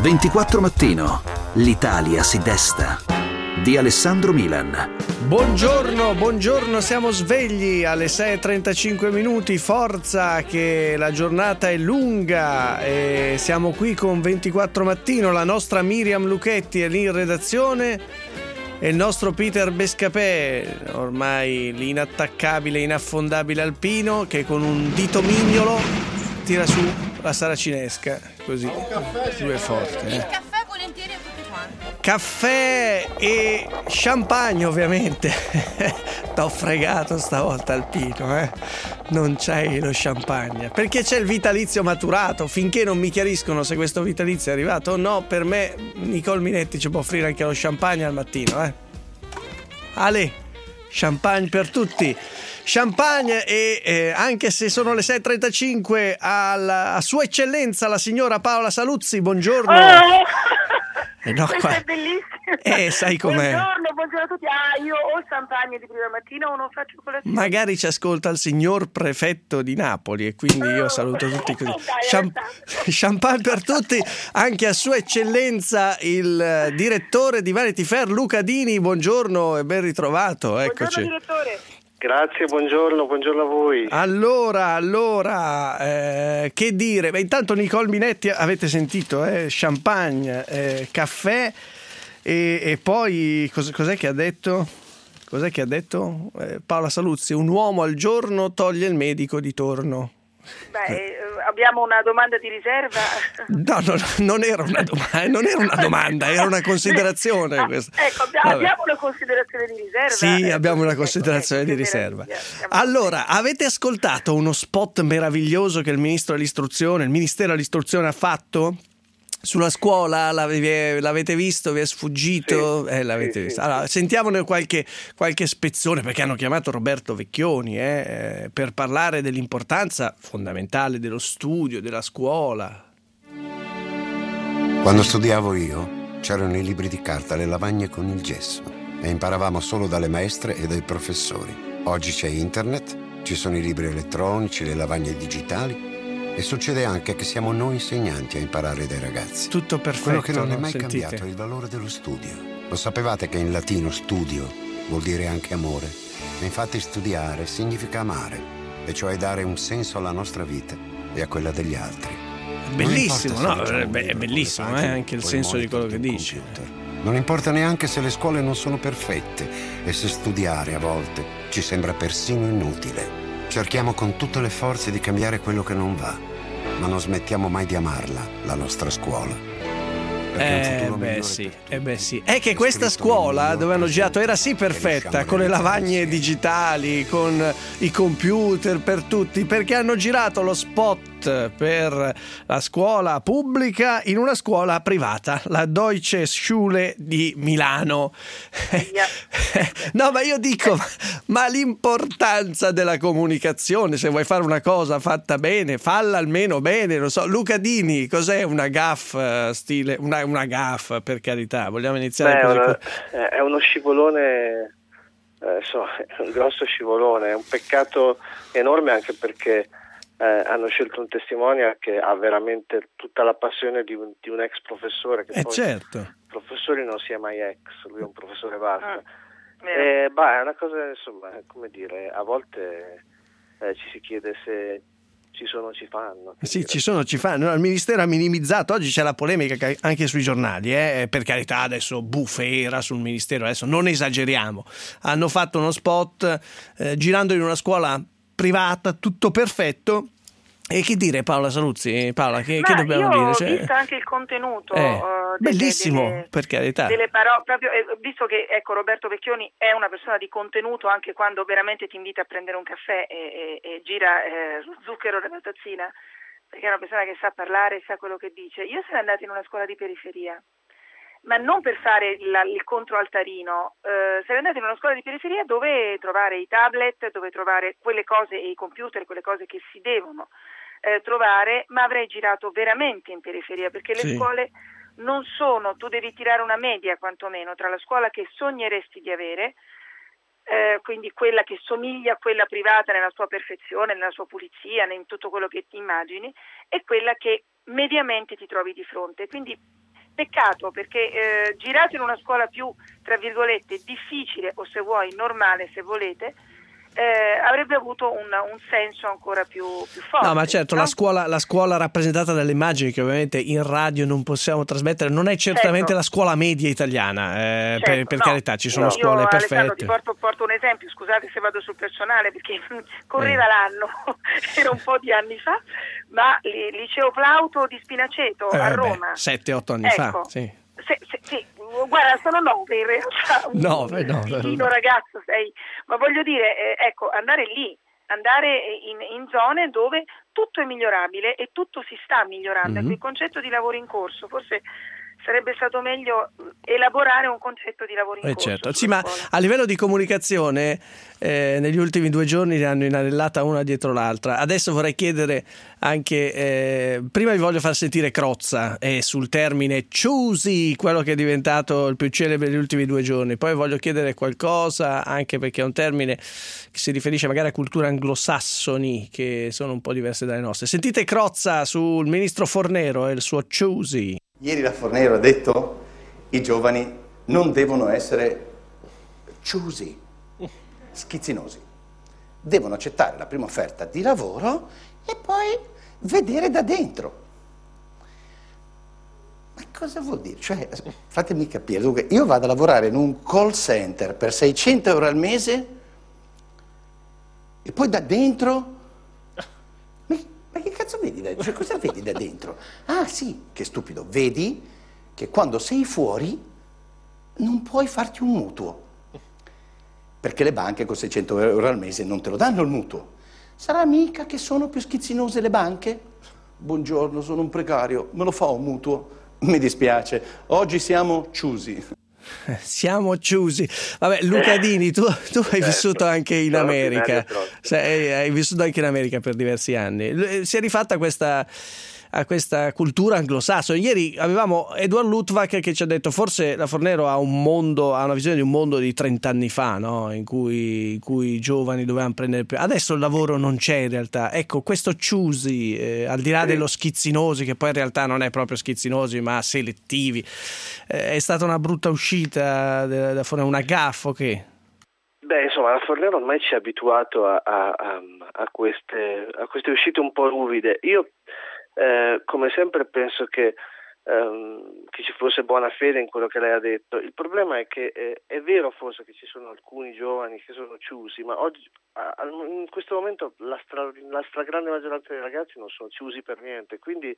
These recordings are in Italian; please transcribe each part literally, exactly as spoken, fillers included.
ventiquattro Mattino. L'Italia si desta. Di Alessandro Milan. Buongiorno, buongiorno, siamo svegli alle sei e trentacinque minuti, forza che la giornata è lunga e siamo qui con ventiquattro Mattino, la nostra Miriam Luchetti è lì in redazione e il nostro Peter Bescapè, ormai l'inattaccabile, inaffondabile alpino, che con un dito mignolo tira su la saracinesca, così, lui è forte. Il eh. caffè volentieri a tutti quanti. Caffè e champagne, ovviamente. T'ho fregato stavolta, Alpino, eh? Non c'hai lo champagne. Perché c'è il vitalizio maturato. Finché non mi chiariscono se questo vitalizio è arrivato o no, per me Nicole Minetti ci può offrire anche lo champagne al mattino, eh? Ale, champagne per tutti. Champagne e eh, anche se sono le sei e trentacinque alla, a sua eccellenza la signora Paola Saluzzi, buongiorno. Oh! Eh no, Questo qua... è bellissimo. Eh, sai com'è. Buongiorno, buongiorno a tutti. Ah, io o champagne di prima mattina o non faccio colazione. Magari ci ascolta il signor prefetto di Napoli e quindi io saluto tutti così. Dai, Champ- champagne per tutti, anche a sua eccellenza il direttore di Vanity Fair Luca Dini, buongiorno e ben ritrovato. Eccoci. Buongiorno direttore. Grazie, buongiorno, buongiorno a voi. Allora, allora, eh, che dire? Beh, intanto Nicole Minetti avete sentito, eh? Champagne, eh, caffè e, e poi cos- cos'è che ha detto? Cos'è che ha detto? Eh, Paola Saluzzi, un uomo al giorno toglie il medico di torno. Beh, eh, abbiamo una domanda di riserva. No, no, non era una domanda, non era una domanda, era una considerazione Ah, questa. ecco, abbiamo, abbiamo una considerazione di riserva. Sì, eh, abbiamo una ecco, considerazione ecco, di che riserva. meraviglia. Siamo- Allora, avete ascoltato uno spot meraviglioso che il ministro dell'istruzione, il Ministero dell'istruzione ha fatto? Sulla scuola, l'ave- l'avete visto? Vi è sfuggito? Sì, eh, l'avete sì, visto. sì. Allora, sentiamone qualche, qualche spezzone, perché hanno chiamato Roberto Vecchioni eh, per parlare dell'importanza fondamentale dello studio, della scuola. Quando studiavo io, c'erano i libri di carta, le lavagne con il gesso e imparavamo solo dalle maestre e dai professori. Oggi c'è internet, ci sono i libri elettronici, le lavagne digitali e succede anche che siamo noi insegnanti a imparare dai ragazzi. Tutto perfetto. Quello che non è no? mai Sentite. cambiato è il valore dello studio. Lo sapevate che in latino studio vuol dire anche amore? E infatti studiare significa amare, e cioè dare un senso alla nostra vita e a quella degli altri. Bellissimo, Non no? importa se leggiamo un Beh, libro è con le bellissimo, eh? pagine Anche il o senso di quello che monitor dice. del computer. Non importa neanche se le scuole non sono perfette e se studiare a volte ci sembra persino inutile. Cerchiamo con tutte le forze di cambiare quello che non va, ma non smettiamo mai di amarla, la nostra scuola. Perché un Eh futuro beh, migliore sì, per tutti eh beh sì. È che è questa scritto nel scuola miglior dove hanno girato era sì presente che perfetta, riusciamo con le a realizzare lavagne insieme. digitali, con i computer per tutti, perché hanno girato lo spot per la scuola pubblica in una scuola privata, la Deutsche Schule di Milano. No, ma io dico, ma l'importanza della comunicazione, se vuoi fare una cosa fatta bene, falla almeno bene, non so. Luca Dini, cos'è una gaffe stile, una, una gaffe, per carità, vogliamo iniziare Beh, così? una- è uno scivolone, eh, insomma, è un grosso scivolone, è un peccato enorme anche perché eh, hanno scelto un testimonial che ha veramente tutta la passione di un, di un ex professore, che Eh poi certo. professore non sia mai ex, lui è un professore basta. Ah, vero. Eh, bah, è una cosa, insomma, come dire, a volte eh, ci si chiede se ci sono, ci fanno. che Sì, dire. ci sono, ci fanno. No, il Ministero ha minimizzato. Oggi c'è la polemica che- anche sui giornali, eh? Per carità, adesso bufera sul Ministero, adesso non esageriamo. Hanno fatto uno spot eh, girando in una scuola privata, tutto perfetto. E che dire, Paola Saluzzi? Paola, che, Ma che dobbiamo io dire? ho Cioè, visto anche il contenuto eh, eh, delle- bellissimo, delle- per carità. delle parole, proprio eh, visto che ecco Roberto Vecchioni è una persona di contenuto anche quando veramente ti invita a prendere un caffè e, e- e gira eh, lo zucchero nella tazzina, perché è una persona che sa parlare e sa quello che dice. Io sono andata in una scuola di periferia, ma non per fare il, il controaltarino, eh, sarei andata in una scuola di periferia dove trovare i tablet, dove trovare quelle cose e i computer, quelle cose che si devono eh, trovare, ma avrei girato veramente in periferia, perché le Sì. scuole non sono, tu devi tirare una media quantomeno tra la scuola che sogneresti di avere, eh, quindi quella che somiglia a quella privata nella sua perfezione, nella sua pulizia, in tutto quello che ti immagini, e quella che mediamente ti trovi di fronte. Quindi Peccato, perché eh, girato in una scuola più, tra virgolette, difficile o se vuoi normale, se volete, eh, avrebbe avuto un, un senso ancora più, più forte. No, ma certo, no? la scuola, la scuola rappresentata dalle immagini che ovviamente in radio non possiamo trasmettere, non è certamente certo. la scuola media italiana, eh, certo, per, per no. carità, ci sono Io, scuole io, perfette. Alessandro, ti porto, porto un esempio, scusate se vado sul personale perché correva eh. l'anno, era un po' di anni fa, ma il liceo Plauto di Spinaceto eh, a beh, Roma. sette otto anni ecco, fa, sì. Se, se, sì, guarda, sono nove in realtà. Nove, no, Divino ragazzo sei, ma voglio dire, eh, ecco, andare lì, andare in, in zone dove tutto è migliorabile e tutto si sta migliorando. Mm-hmm. Ecco, il concetto di lavoro in corso, forse sarebbe stato meglio elaborare un concetto di lavoro in Eh corso. certo. Sì, ma a livello di comunicazione eh, negli ultimi due giorni ne hanno inanellata una dietro l'altra. Adesso vorrei chiedere anche, eh, prima vi voglio far sentire Crozza eh, sul termine choosy, quello che è diventato il più celebre negli ultimi due giorni. Poi voglio chiedere qualcosa anche perché è un termine che si riferisce magari a culture anglosassoni che sono un po' diverse dalle nostre. Sentite Crozza sul ministro Fornero e il suo choosy. Ieri la Fornero ha detto i giovani non devono essere choosy, schizzinosi. Devono accettare la prima offerta di lavoro e poi vedere da dentro. Ma cosa vuol dire? Cioè, fatemi capire, dunque, io vado a lavorare in un call center per seicento euro al mese e poi da dentro... Ma che cazzo vedi da dentro? Cioè, cosa vedi da dentro? Ah sì, che stupido, vedi che quando sei fuori non puoi farti un mutuo, perché le banche con seicento euro al mese non te lo danno il mutuo. Sarà mica che sono più schizzinose le banche? Buongiorno, sono un precario, me lo fa un mutuo? Mi dispiace, oggi siamo choosy. Siamo chiusi. Vabbè, Luca Dini, tu, tu hai certo. vissuto anche in Sono America. Sei, hai vissuto anche in America per diversi anni. Si è rifatta questa, a questa cultura anglosassone. Ieri avevamo Edward Luttwak che ci ha detto forse la Fornero ha un mondo, ha una visione di un mondo di trent'anni fa, no? in, cui, in cui i giovani dovevano prendere... Adesso il lavoro non c'è in realtà. Ecco, questo choosy, eh, al di là sì. dello schizzinosi, che poi in realtà non è proprio schizzinosi ma selettivi, eh, è stata una brutta uscita da, da Fornero, una gaffo che... Beh, insomma, la Fornero ormai ci ha abituato a, a, a, a, queste, a queste uscite un po' ruvide. Io Eh, come sempre penso che, ehm, che ci fosse buona fede in quello che lei ha detto. Il problema è che eh, è vero forse che ci sono alcuni giovani che sono chiusi, ma oggi a, a, in questo momento la, stra, la stragrande maggioranza dei ragazzi non sono chiusi per niente, quindi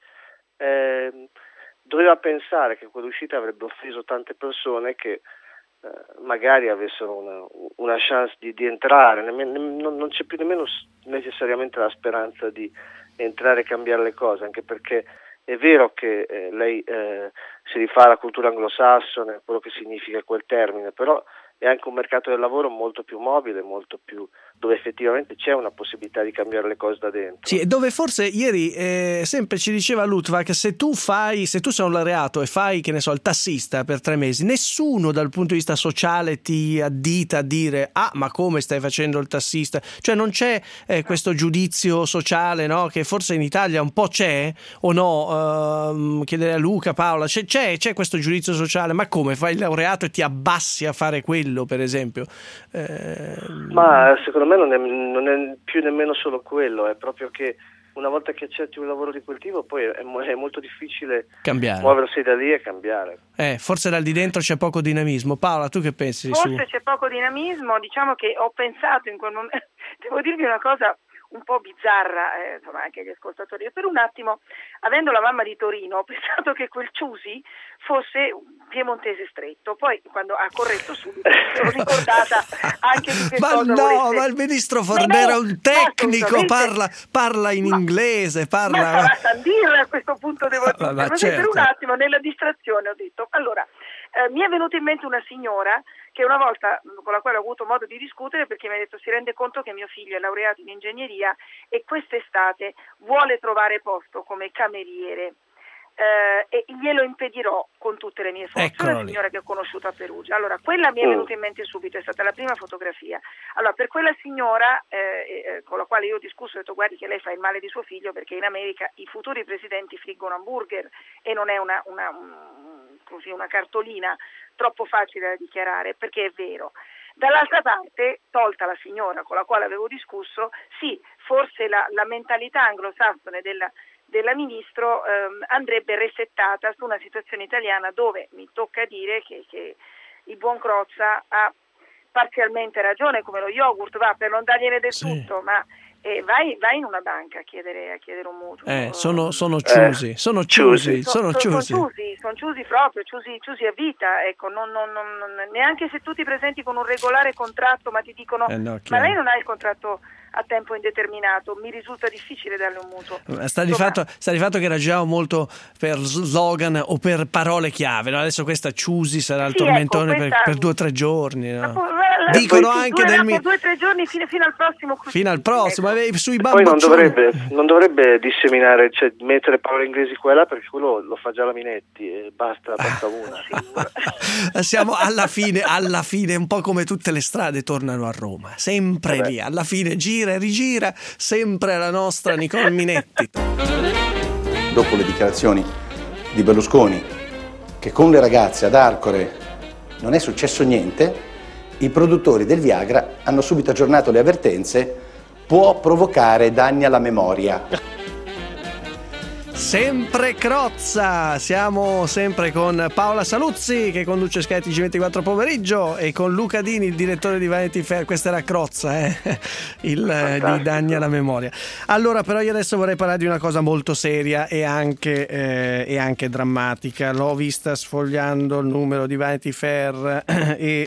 eh, doveva pensare che quell'uscita avrebbe offeso tante persone che eh, magari avessero una, una chance di, di entrare. Non, non c'è più nemmeno necessariamente la speranza di entrare e cambiare le cose, anche perché è vero che eh, lei eh, si rifà alla cultura anglosassone, quello che significa quel termine, però è anche un mercato del lavoro molto più mobile, molto più dove effettivamente c'è una possibilità di cambiare le cose da dentro. Sì, e dove forse ieri eh, sempre ci diceva Luttwak, se tu fai, se tu sei un laureato e fai, che ne so, il tassista per tre mesi, nessuno dal punto di vista sociale ti addita a dire ah, ma come stai facendo il tassista? Cioè non c'è eh, questo giudizio sociale, no? Che forse in Italia un po' c'è, o no? Uh, chiedere a Luca, Paola, c'è, c'è, c'è questo giudizio sociale, ma come fai il laureato e ti abbassi a fare quello, per esempio? Eh... Ma secondo me non è, non è più nemmeno solo quello, è proprio che una volta che accetti un lavoro di quel tipo poi è, è molto difficile cambiare, muoversi da lì e cambiare. Eh, forse dal di dentro c'è poco dinamismo. Paola, tu che pensi? Forse su... c'è poco dinamismo, diciamo che ho pensato in quel momento, devo dirvi una cosa un po' bizzarra, eh, insomma anche agli ascoltatori. Io per un attimo, avendo la mamma di Torino, ho pensato che quel Ciusi fosse piemontese stretto, poi quando ha corretto subito mi sono ricordata anche di che ma cosa no, volesse. ma il ministro Fornero è un tecnico, parla, parla in ma, inglese, parla... Ma sarà Sandir a questo punto, devo dire, ma, ma così certo. Per un attimo nella distrazione ho detto, allora, eh, mi è venuta in mente una signora che una volta con la quale ho avuto modo di discutere, perché mi ha detto si rende conto che mio figlio è laureato in ingegneria e quest'estate vuole trovare posto come cameriere. eh, e glielo impedirò con tutte le mie forze. Eccolo Una lì. signora che ho conosciuto a Perugia. Allora, quella mi è Mm. venuta in mente subito, è stata la prima fotografia. Allora, per quella signora eh, eh, con la quale io ho discusso, ho detto guardi che lei fa il male di suo figlio, perché in America i futuri presidenti friggono hamburger e non è una, una, un, così, una cartolina troppo facile da dichiarare, perché è vero. Dall'altra parte, tolta la signora con la quale avevo discusso, sì, forse la, la mentalità anglosassone della, della ministro ehm, andrebbe resettata su una situazione italiana dove mi tocca dire che, che il buon Crozza ha parzialmente ragione, come lo yogurt, va, per non dargliene del Sì. tutto, ma eh, vai, vai in una banca a chiedere, a chiedere un mutuo. Eh, sono, sono ciusi, Eh, sono ciusi. ciusi, sono Sono ciusi. ciusi, sono ciusi proprio, ciusi, ciusi a vita, ecco, non, non, non, non- neanche se tu ti presenti con un regolare contratto, ma ti dicono, Eh no, ma chiaro. lei non ha il contratto a tempo indeterminato, mi risulta difficile darle un mutuo. Sta di, Insomma, fatto, sta di fatto che ragioniamo molto per slogan o per parole chiave, no? Adesso questa ciusi sarà il sì, tormentone ecco, per- questa- per, due o tre giorni, no? ma poi- la- Dicono sì, anche durerà del per mi- due o tre giorni fino, fino al prossimo crucifsso, fino al prossimo, ecco. eh, sui Poi non bamboccioni. dovrebbe, non dovrebbe disseminare, cioè mettere parole inglesi qua e là, perché quello lo fa già la Minetti e basta, basta una. Siamo alla fine, alla fine, un po' come tutte le strade tornano a Roma, sempre Eh beh. lì, alla fine gira e rigira, sempre la nostra Nicole Minetti. Dopo le dichiarazioni di Berlusconi che con le ragazze ad Arcore non è successo niente, i produttori del Viagra hanno subito aggiornato le avvertenze: può provocare danni alla memoria. Sempre Crozza, siamo sempre con Paola Saluzzi che conduce Sky T G ventiquattro pomeriggio e con Luca Dini, il direttore di Vanity Fair. Questa era Crozza, eh? il, eh, di danni alla memoria. Allora, però io adesso vorrei parlare di una cosa molto seria e anche, eh, e anche drammatica. L'ho vista sfogliando il numero di Vanity Fair e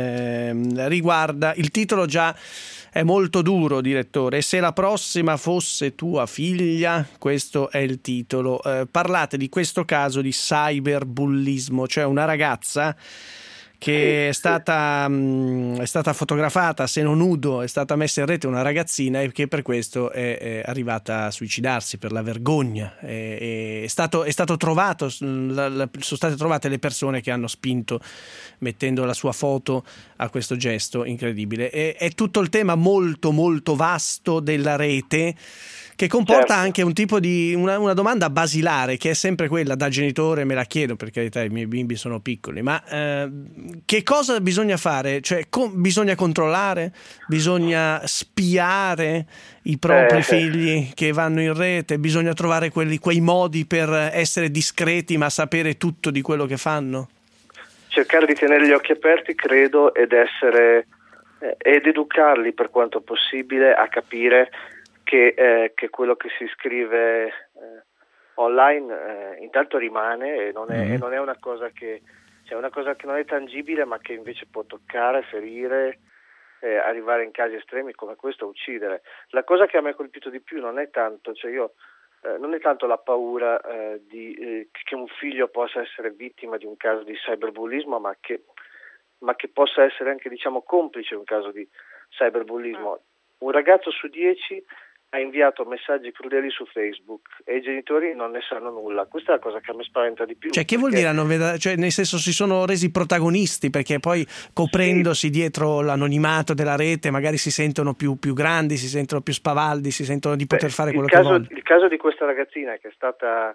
eh, riguarda il titolo già. È molto duro, direttore. E se la prossima fosse tua figlia, questo è il titolo. Eh, parlate di questo caso di cyberbullismo, cioè una ragazza che è stata, mh, è stata fotografata a seno nudo, è stata messa in rete una ragazzina e che per questo è, è arrivata a suicidarsi per la vergogna. È, è, stato, è stato trovato, la, la, sono state trovate le persone che hanno spinto mettendo la sua foto a questo gesto incredibile. È, è tutto il tema molto molto vasto della rete, che comporta Certo. anche un tipo di una, una domanda basilare, che è sempre quella, da genitore me la chiedo, per carità i miei bimbi sono piccoli, ma eh, che cosa bisogna fare? Cioè com- bisogna controllare, bisogna spiare i propri Eh. figli che vanno in rete, bisogna trovare quelli, quei modi per essere discreti ma sapere tutto di quello che fanno? Cercare di tenere gli occhi aperti, credo, ed essere eh, ed educarli per quanto possibile a capire che, eh, che quello che si scrive eh, online eh, intanto rimane e non è, Mm. e non è una cosa che cioè una cosa che non è tangibile, ma che invece può toccare, ferire, eh, arrivare in casi estremi come questo a uccidere. La cosa che a me ha colpito di più non è tanto, cioè io eh, non è tanto la paura eh, di eh, che un figlio possa essere vittima di un caso di cyberbullismo, ma che ma che possa essere anche, diciamo, complice in un caso di cyberbullismo. Un ragazzo su dieci ha inviato messaggi crudeli su Facebook e i genitori non ne sanno nulla. Questa è la cosa che a me spaventa di più. Cioè, che vuol perché- dire? Hanno veda- cioè, nel senso, si sono resi protagonisti, perché poi coprendosi dietro l'anonimato della rete magari si sentono più, più grandi, si sentono più spavaldi, si sentono di poter Beh, fare il quello caso, che vogliono. il caso di questa ragazzina che è stata,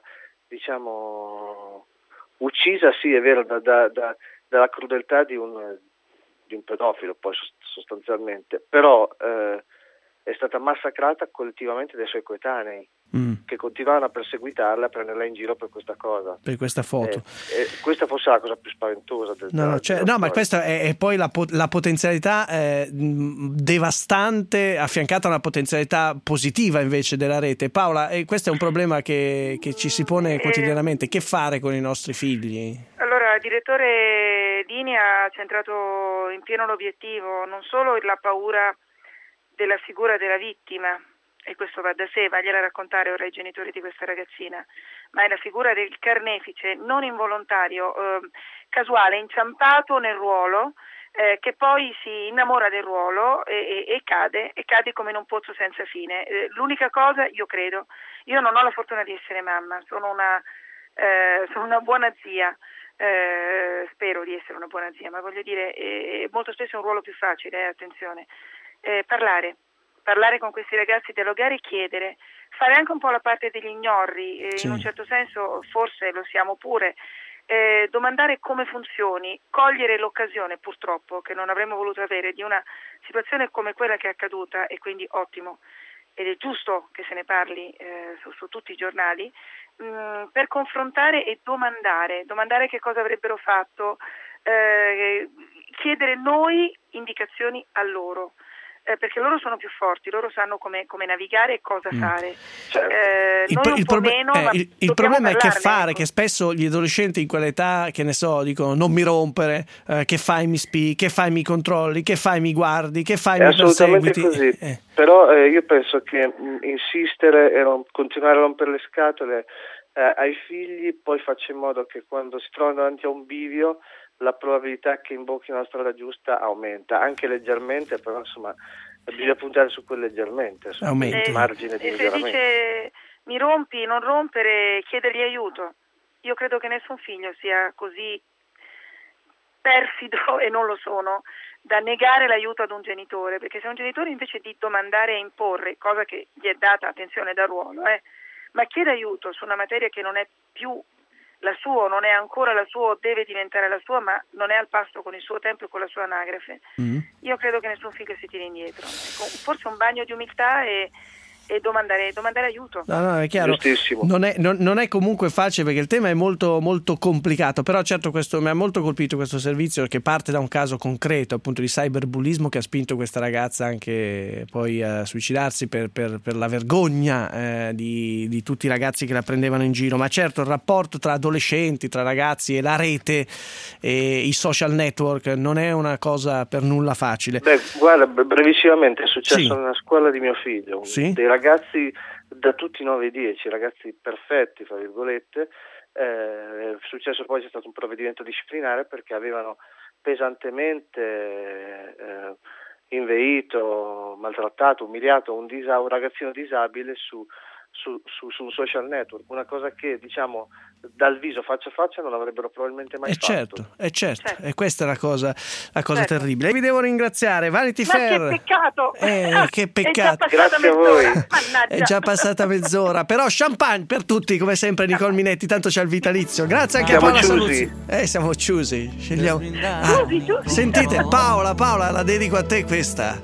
diciamo, uccisa, sì, è vero, da, da, da, dalla crudeltà di un, di un pedofilo, poi sostanzialmente, però eh, è stata massacrata collettivamente dai suoi coetanei, Mm, che continuavano a perseguitarla, a prenderla in giro per questa cosa. per questa foto. Eh, eh, questa forse è la cosa più spaventosa del No, no, cioè, no, ma questa è, è poi la, po- la potenzialità eh, mh, devastante affiancata a una potenzialità positiva invece della rete. Paola, e questo è un problema che, che ci si pone quotidianamente. Che fare con i nostri figli? Allora, il direttore Dini ha centrato in pieno l'obiettivo, non solo la paura della figura della vittima, e questo va da sé, vagliela raccontare ora ai genitori di questa ragazzina, ma è la figura del carnefice non involontario, eh, casuale, inciampato nel ruolo, eh, che poi si innamora del ruolo e, e, e cade, e cade come in un pozzo senza fine. Eh, l'unica cosa, io credo, io non ho la fortuna di essere mamma, sono una eh, sono una buona zia, eh, spero di essere una buona zia, ma voglio dire, eh, molto spesso è un ruolo più facile, eh, attenzione, eh, parlare, parlare con questi ragazzi, dialogare e chiedere, fare anche un po' la parte degli ignorri, eh, sì. In un certo senso forse lo siamo pure, eh, domandare come funzioni, cogliere l'occasione purtroppo che non avremmo voluto avere di una situazione come quella che è accaduta, e quindi ottimo, ed è giusto che se ne parli eh, su, su tutti i giornali, mh, per confrontare e domandare, domandare che cosa avrebbero fatto, eh, chiedere noi indicazioni a loro. Eh, perché loro sono più forti, loro sanno come, come navigare e cosa mm. fare. Eh, il, noi pro- un il, po' prob- meno, eh, ma il, il problema è che fare, ecco. Che spesso gli adolescenti in quell'età, che ne so, dicono non mi rompere, eh, che fai mi spi, che fai mi controlli, che fai mi guardi, che fai è mi perseguiti. È assolutamente così, eh. però eh, io penso che mh, insistere e rom- continuare a rompere le scatole eh, ai figli poi faccia in modo che quando si trovano davanti a un bivio la probabilità che imbocchino la strada giusta aumenta, anche leggermente, però insomma bisogna puntare su quel leggermente, su il margine di e miglioramento. Se dice mi rompi, non rompere, chiedergli aiuto. Io credo che nessun figlio sia così perfido, e non lo sono, da negare l'aiuto ad un genitore, perché se un genitore invece di domandare e imporre, cosa che gli è data, attenzione, da ruolo, eh, ma chiede aiuto su una materia che non è più la sua, non è ancora la sua, deve diventare la sua, ma non è al passo con il suo tempo e con la sua anagrafe. Mm. Io credo che nessun figlio si tiri indietro. Forse un bagno di umiltà e, e domandare, domandare aiuto. No, no, è chiaro. Non è, non, non è comunque facile, perché il tema è molto, molto complicato, però certo questo mi ha molto colpito, questo servizio, che parte da un caso concreto appunto di cyberbullismo che ha spinto questa ragazza anche poi a suicidarsi per, per, per la vergogna eh, di, di tutti i ragazzi che la prendevano in giro. Ma certo il rapporto tra adolescenti, tra ragazzi e la rete e i social network non è una cosa per nulla facile. Beh, guarda, brevissimamente è successo sì. nella scuola di mio figlio, sì? dei ragazzi da tutti i nove e dieci, ragazzi perfetti, fra virgolette, eh, è successo poi, c'è stato un provvedimento disciplinare perché avevano pesantemente eh, inveito, maltrattato, umiliato un, disa- un ragazzino disabile su Su, su, su un social network, una cosa che diciamo dal viso faccia a faccia non avrebbero probabilmente mai eh fatto. Certo, è certo, certo. E questa è la cosa, la cosa certo. terribile. E vi devo ringraziare, Vanity Ma Fair. che peccato! Eh, che peccato! Grazie a voi. È già passata mezz'ora, però champagne per tutti, come sempre Nicole Minetti, tanto c'è il vitalizio. Grazie anche siamo a Paola chiusi. Saluzzi. Eh, siamo chiusi. Scegliamo. Ah, Chiusi, chiusi. sentite, Paola, Paola, la dedico a te questa.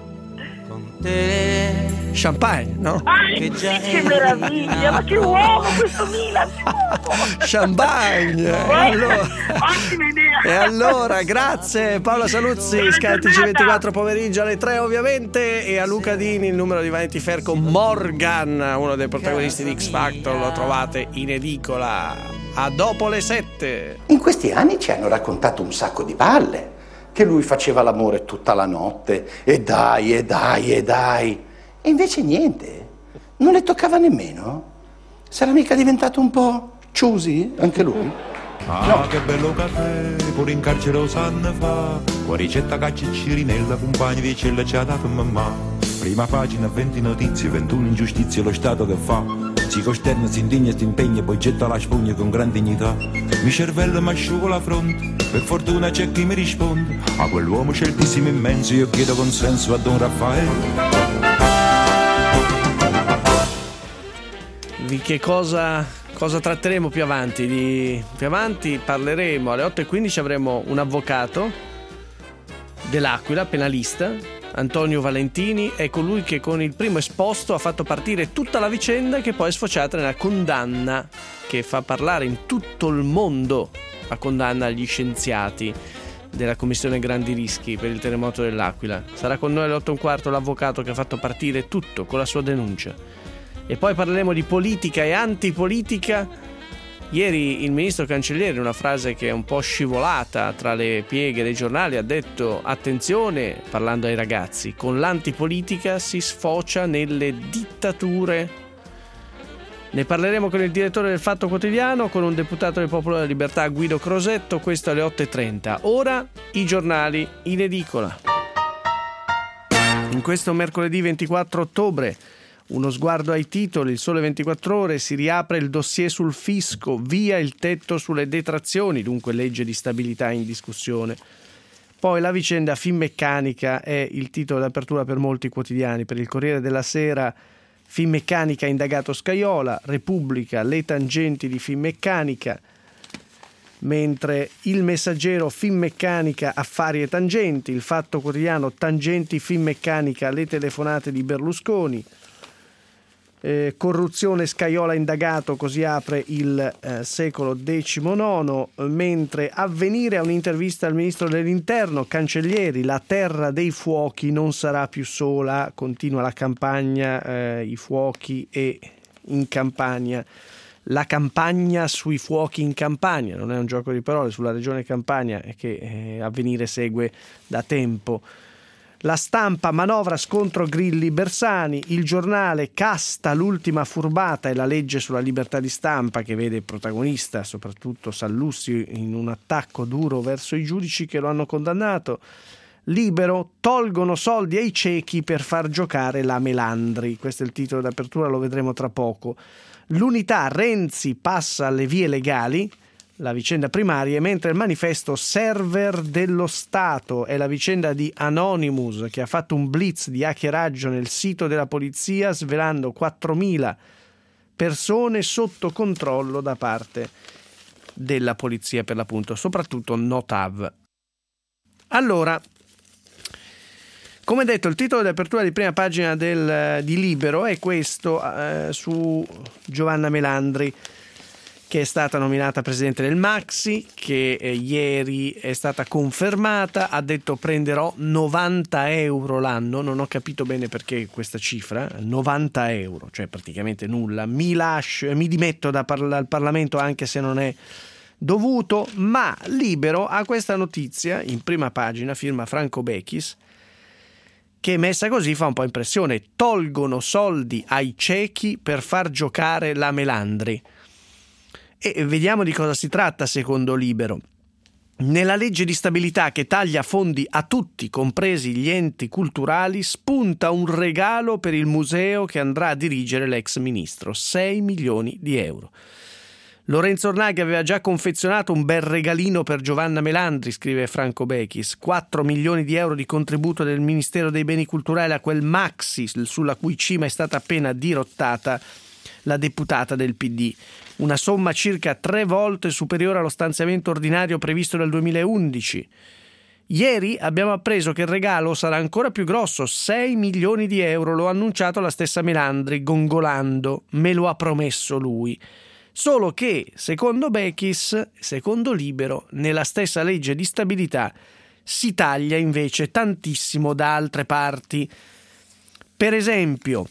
Champagne, no? Ah, che, che meraviglia, ma che uomo questo Milan! Champagne! Allora, ottima idea! E allora, grazie Paola Saluzzi, Sky T G ventiquattro pomeriggio alle tre ovviamente, e a Luca Dini il numero di Vanity Fair con Morgan, uno dei protagonisti di X Factor, lo trovate in edicola a dopo le sette. In questi anni ci hanno raccontato un sacco di balle, che lui faceva l'amore tutta la notte, e dai, e dai, e dai. E invece niente, non le toccava nemmeno. Sarà mica diventato un po' choosy anche lui? Ah, no. Che bello caffè, pure in carcere lo sanno fa. Con ricetta caccicciorinella, compagni di cella ci ha dato mamma. Prima pagina, venti notizie, ventuno ingiustizie, lo Stato che fa. Si costerna, si indigna, si impegna, poi getta la spugna con gran dignità. Mi cervello mi asciugo la fronte, per fortuna c'è chi mi risponde. A quell'uomo certissimo immenso io chiedo consenso a Don Raffaele. Di che cosa, cosa tratteremo più avanti? Di, più avanti parleremo, alle otto e quindici avremo un avvocato dell'Aquila, penalista, Antonio Valentini, è colui che con il primo esposto ha fatto partire tutta la vicenda, che poi è sfociata nella condanna che fa parlare in tutto il mondo, la condanna agli scienziati della Commissione Grandi Rischi per il terremoto dell'Aquila. Sarà con noi alle otto e un quarto l'avvocato che ha fatto partire tutto con la sua denuncia. E poi parleremo di politica e antipolitica. Ieri il ministro Cancellieri, in una frase che è un po' scivolata tra le pieghe dei giornali, ha detto: attenzione, parlando ai ragazzi, con l'antipolitica si sfocia nelle dittature. Ne parleremo con il direttore del Fatto Quotidiano, con un deputato del Popolo della Libertà, Guido Crosetto, questo alle otto e trenta. Ora i giornali in edicola. In questo mercoledì ventiquattro ottobre, Uno sguardo ai titoli, il Sole ventiquattro Ore, si riapre il dossier sul fisco, via il tetto sulle detrazioni, dunque legge di stabilità in discussione. Poi la vicenda Finmeccanica è il titolo d'apertura per molti quotidiani. Per il Corriere della Sera, Finmeccanica ha indagato Scajola, Repubblica, le tangenti di Finmeccanica, mentre il Messaggero, Finmeccanica, affari e tangenti, il Fatto Quotidiano, tangenti Finmeccanica, le telefonate di Berlusconi. Eh, corruzione, Scajola indagato, così apre il eh, Secolo diciannove, mentre Avvenire ha un'intervista al ministro dell'Interno, Cancellieri, la terra dei fuochi non sarà più sola, continua la campagna, eh, i fuochi e in Campania. La campagna sui fuochi in Campania, non è un gioco di parole, sulla regione Campania che eh, Avvenire segue da tempo. La Stampa, manovra scontro Grilli Bersani, il Giornale, casta l'ultima furbata e la legge sulla libertà di stampa che vede protagonista soprattutto Sallussi in un attacco duro verso i giudici che lo hanno condannato. Libero, tolgono soldi ai ciechi per far giocare la Melandri, questo è il titolo d'apertura, lo vedremo tra poco. L'Unità, Renzi passa alle vie legali, la vicenda primaria, mentre il Manifesto, server dello Stato, è la vicenda di Anonymous che ha fatto un blitz di hackeraggio nel sito della polizia svelando quattromila persone sotto controllo da parte della polizia, per l'appunto, soprattutto Notav. Allora, come detto, il titolo di apertura di prima pagina del, di Libero è questo, eh, su Giovanna Melandri, che è stata nominata presidente del Maxi, che eh, ieri è stata confermata, ha detto prenderò novanta euro l'anno, non ho capito bene perché questa cifra, novanta euro, cioè praticamente nulla, mi lascio, mi dimetto da par- dal Parlamento anche se non è dovuto, ma Libero ha questa notizia in prima pagina, firma Franco Bechis, che messa così fa un po' impressione, tolgono soldi ai ciechi per far giocare la Melandri. E vediamo di cosa si tratta secondo Libero. Nella legge di stabilità che taglia fondi a tutti, compresi gli enti culturali, spunta un regalo per il museo che andrà a dirigere l'ex ministro, sei milioni di euro. Lorenzo Ornaghi aveva già confezionato un bel regalino per Giovanna Melandri, scrive Franco Bechis, quattro milioni di euro di contributo del Ministero dei Beni Culturali a quel Maxi, sulla cui cima è stata appena dirottata la deputata del P D. Una somma circa tre volte superiore allo stanziamento ordinario previsto nel duemilaundici. Ieri abbiamo appreso che il regalo sarà ancora più grosso, sei milioni di euro, lo ha annunciato la stessa Melandri, gongolando, me lo ha promesso lui. Solo che, secondo Bechis, secondo Libero, nella stessa legge di stabilità si taglia invece tantissimo da altre parti. Per esempio,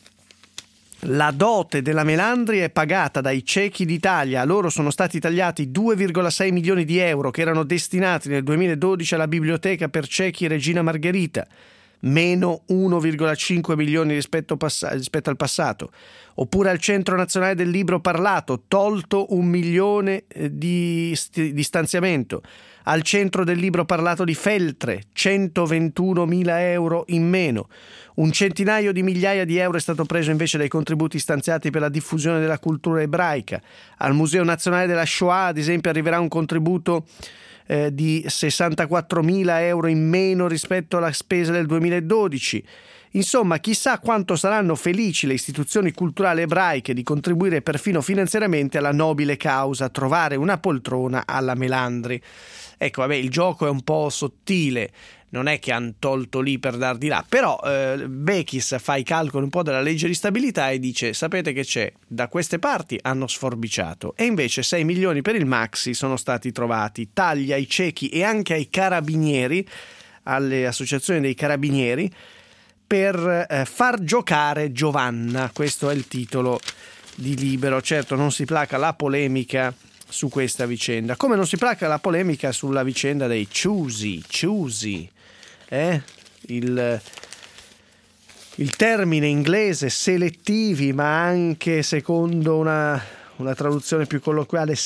la dote della Melandri è pagata dai ciechi d'Italia, a loro sono stati tagliati due virgola sei milioni di euro che erano destinati nel duemiladodici alla biblioteca per ciechi Regina Margherita, meno uno virgola cinque milioni rispetto, pass- rispetto al passato, oppure al Centro Nazionale del Libro Parlato, tolto un milione di, st- di stanziamento, al Centro del Libro Parlato di Feltre, centoventunomila euro in meno. Un centinaio di migliaia di euro è stato preso invece dai contributi stanziati per la diffusione della cultura ebraica. Al Museo Nazionale della Shoah, ad esempio, arriverà un contributo eh, di sessantaquattromila euro in meno rispetto alla spesa del duemiladodici. Insomma, chissà quanto saranno felici le istituzioni culturali ebraiche di contribuire perfino finanziariamente alla nobile causa, trovare una poltrona alla Melandri. Ecco, vabbè, il gioco è un po' sottile, non è che hanno tolto lì per dar di là, però eh, Bechis fa i calcoli un po' della legge di stabilità e dice, sapete che c'è, da queste parti hanno sforbiciato e invece sei milioni per il Maxi sono stati trovati, tagli ai ciechi e anche ai carabinieri, alle associazioni dei carabinieri, per eh, far giocare Giovanna, questo è il titolo di Libero. Certo, non si placa la polemica su questa vicenda, come non si placa la polemica sulla vicenda dei choosy, choosy, eh? il, il termine inglese selettivi, ma anche secondo una, una traduzione più colloquiale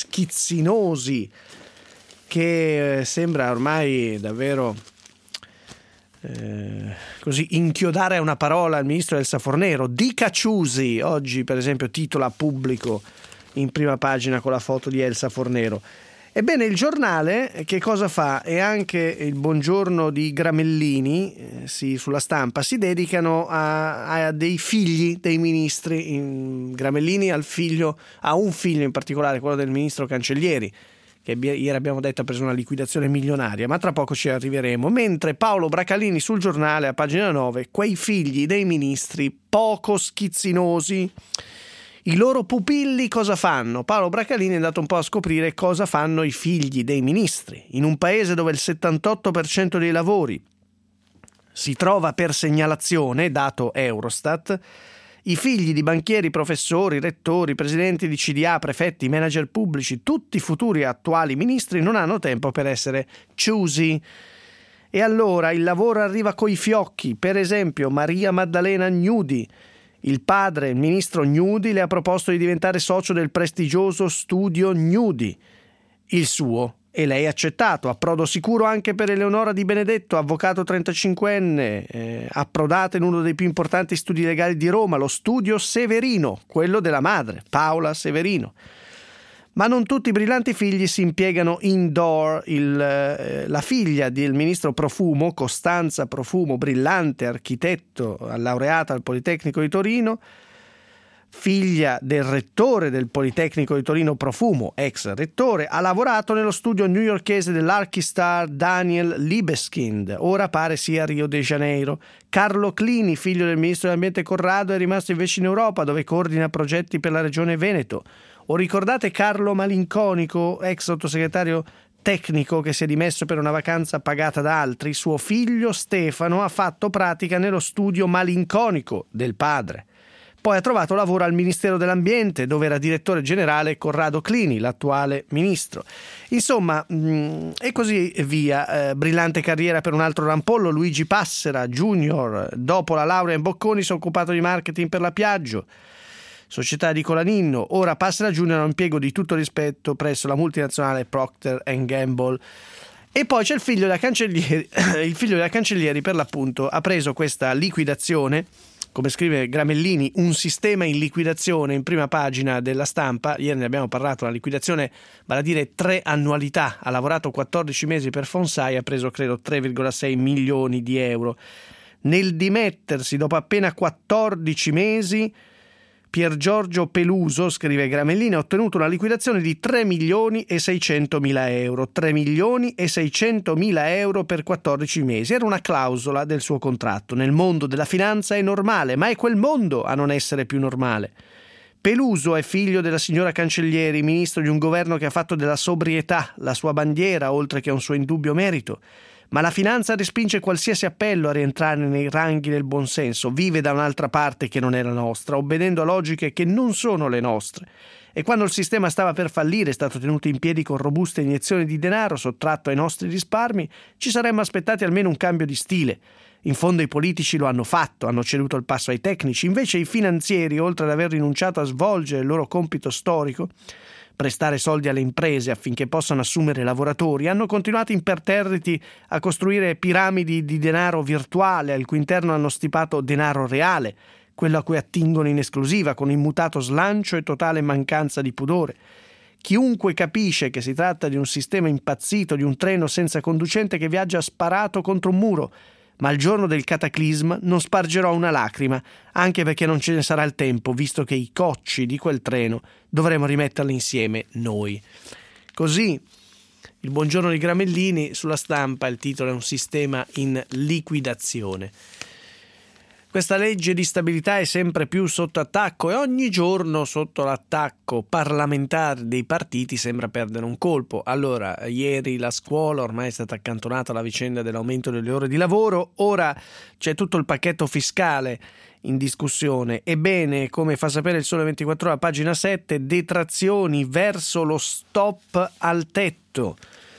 schizzinosi, che eh, sembra ormai davvero eh, così inchiodare a una parola il ministro Elsa Fornero. Dica Ciusi, oggi per esempio titola Pubblico in prima pagina con la foto di Elsa Fornero. Ebbene, il giornale che cosa fa? E anche il buongiorno di Gramellini, eh, sì, sulla Stampa, si dedicano a, a dei figli dei ministri. In, Gramellini al figlio, ha un figlio in particolare, quello del ministro Cancellieri, che ieri abbiamo detto ha preso una liquidazione milionaria, ma tra poco ci arriveremo. Mentre Paolo Bracalini sul giornale a pagina nove, quei figli dei ministri poco schizzinosi, i loro pupilli cosa fanno? Paolo Bracalini è andato un po' a scoprire cosa fanno i figli dei ministri. In un paese dove il settantotto per cento dei lavori si trova per segnalazione, dato Eurostat, i figli di banchieri, professori, rettori, presidenti di C D A, prefetti, manager pubblici, tutti futuri e attuali ministri non hanno tempo per essere choosy. E allora il lavoro arriva coi fiocchi. Per esempio Maria Maddalena Gnudi, il padre, il ministro Gnudi, le ha proposto di diventare socio del prestigioso studio Gnudi, il suo, e lei ha accettato. Approdo sicuro anche per Eleonora Di Benedetto, avvocato trentacinquenne, eh, approdata in uno dei più importanti studi legali di Roma, lo studio Severino, quello della madre, Paola Severino. Ma non tutti i brillanti figli si impiegano indoor. Il, eh, la figlia del ministro Profumo, Costanza Profumo, brillante architetto, laureata al Politecnico di Torino, figlia del rettore del Politecnico di Torino Profumo, ex rettore, ha lavorato nello studio newyorkese dell'Archistar Daniel Libeskind, ora pare sia a Rio de Janeiro. Carlo Clini, figlio del ministro dell'ambiente Corrado, è rimasto invece in Europa, dove coordina progetti per la regione Veneto. O ricordate Carlo Malinconico, ex sottosegretario tecnico che si è dimesso per una vacanza pagata da altri? Suo figlio Stefano ha fatto pratica nello studio Malinconico del padre. Poi ha trovato lavoro al Ministero dell'Ambiente, dove era direttore generale Corrado Clini, l'attuale ministro. Insomma, mh, e così via. Eh, brillante carriera per un altro rampollo, Luigi Passera Junior. Dopo la laurea in Bocconi si è occupato di marketing per la Piaggio, società di Colaninno. Ora Passera Junior ha un impiego di tutto rispetto presso la multinazionale Procter and Gamble. E poi c'è il figlio della Cancellieri, il figlio della Cancellieri per l'appunto ha preso questa liquidazione. Come scrive Gramellini, un sistema in liquidazione in prima pagina della Stampa. Ieri ne abbiamo parlato, una liquidazione vale a dire tre annualità. Ha lavorato quattordici mesi per Fonsai, ha preso credo tre virgola sei milioni di euro. Nel dimettersi dopo appena quattordici mesi, Pier Giorgio Peluso, scrive Gramellini, ha ottenuto una liquidazione di tre milioni e seicentomila euro. tre milioni e seicentomila euro per quattordici mesi. Era una clausola del suo contratto. Nel mondo della finanza è normale, ma è quel mondo a non essere più normale. Peluso è figlio della signora Cancellieri, ministro di un governo che ha fatto della sobrietà la sua bandiera, oltre che un suo indubbio merito. Ma la finanza respinge qualsiasi appello a rientrare nei ranghi del buonsenso, vive da un'altra parte che non è la nostra, obbedendo a logiche che non sono le nostre. E quando il sistema stava per fallire, è stato tenuto in piedi con robuste iniezioni di denaro sottratto ai nostri risparmi, ci saremmo aspettati almeno un cambio di stile. In fondo i politici lo hanno fatto, hanno ceduto il passo ai tecnici, invece i finanzieri, oltre ad aver rinunciato a svolgere il loro compito storico, prestare soldi alle imprese affinché possano assumere lavoratori, hanno continuato imperterriti a costruire piramidi di denaro virtuale, al cui interno hanno stipato denaro reale, quello a cui attingono in esclusiva, con immutato slancio e totale mancanza di pudore. Chiunque capisce che si tratta di un sistema impazzito, di un treno senza conducente che viaggia sparato contro un muro, ma il giorno del cataclisma non spargerò una lacrima, anche perché non ce ne sarà il tempo, visto che i cocci di quel treno dovremo rimetterli insieme noi. Così il buongiorno di Gramellini, sulla Stampa il titolo è un sistema in liquidazione. Questa legge di stabilità è sempre più sotto attacco e ogni giorno sotto l'attacco parlamentare dei partiti sembra perdere un colpo. Allora, ieri la scuola, ormai è stata accantonata la vicenda dell'aumento delle ore di lavoro, ora c'è tutto il pacchetto fiscale in discussione. Ebbene, come fa sapere il Sole ventiquattro Ore, pagina sette, detrazioni verso lo stop al tetto.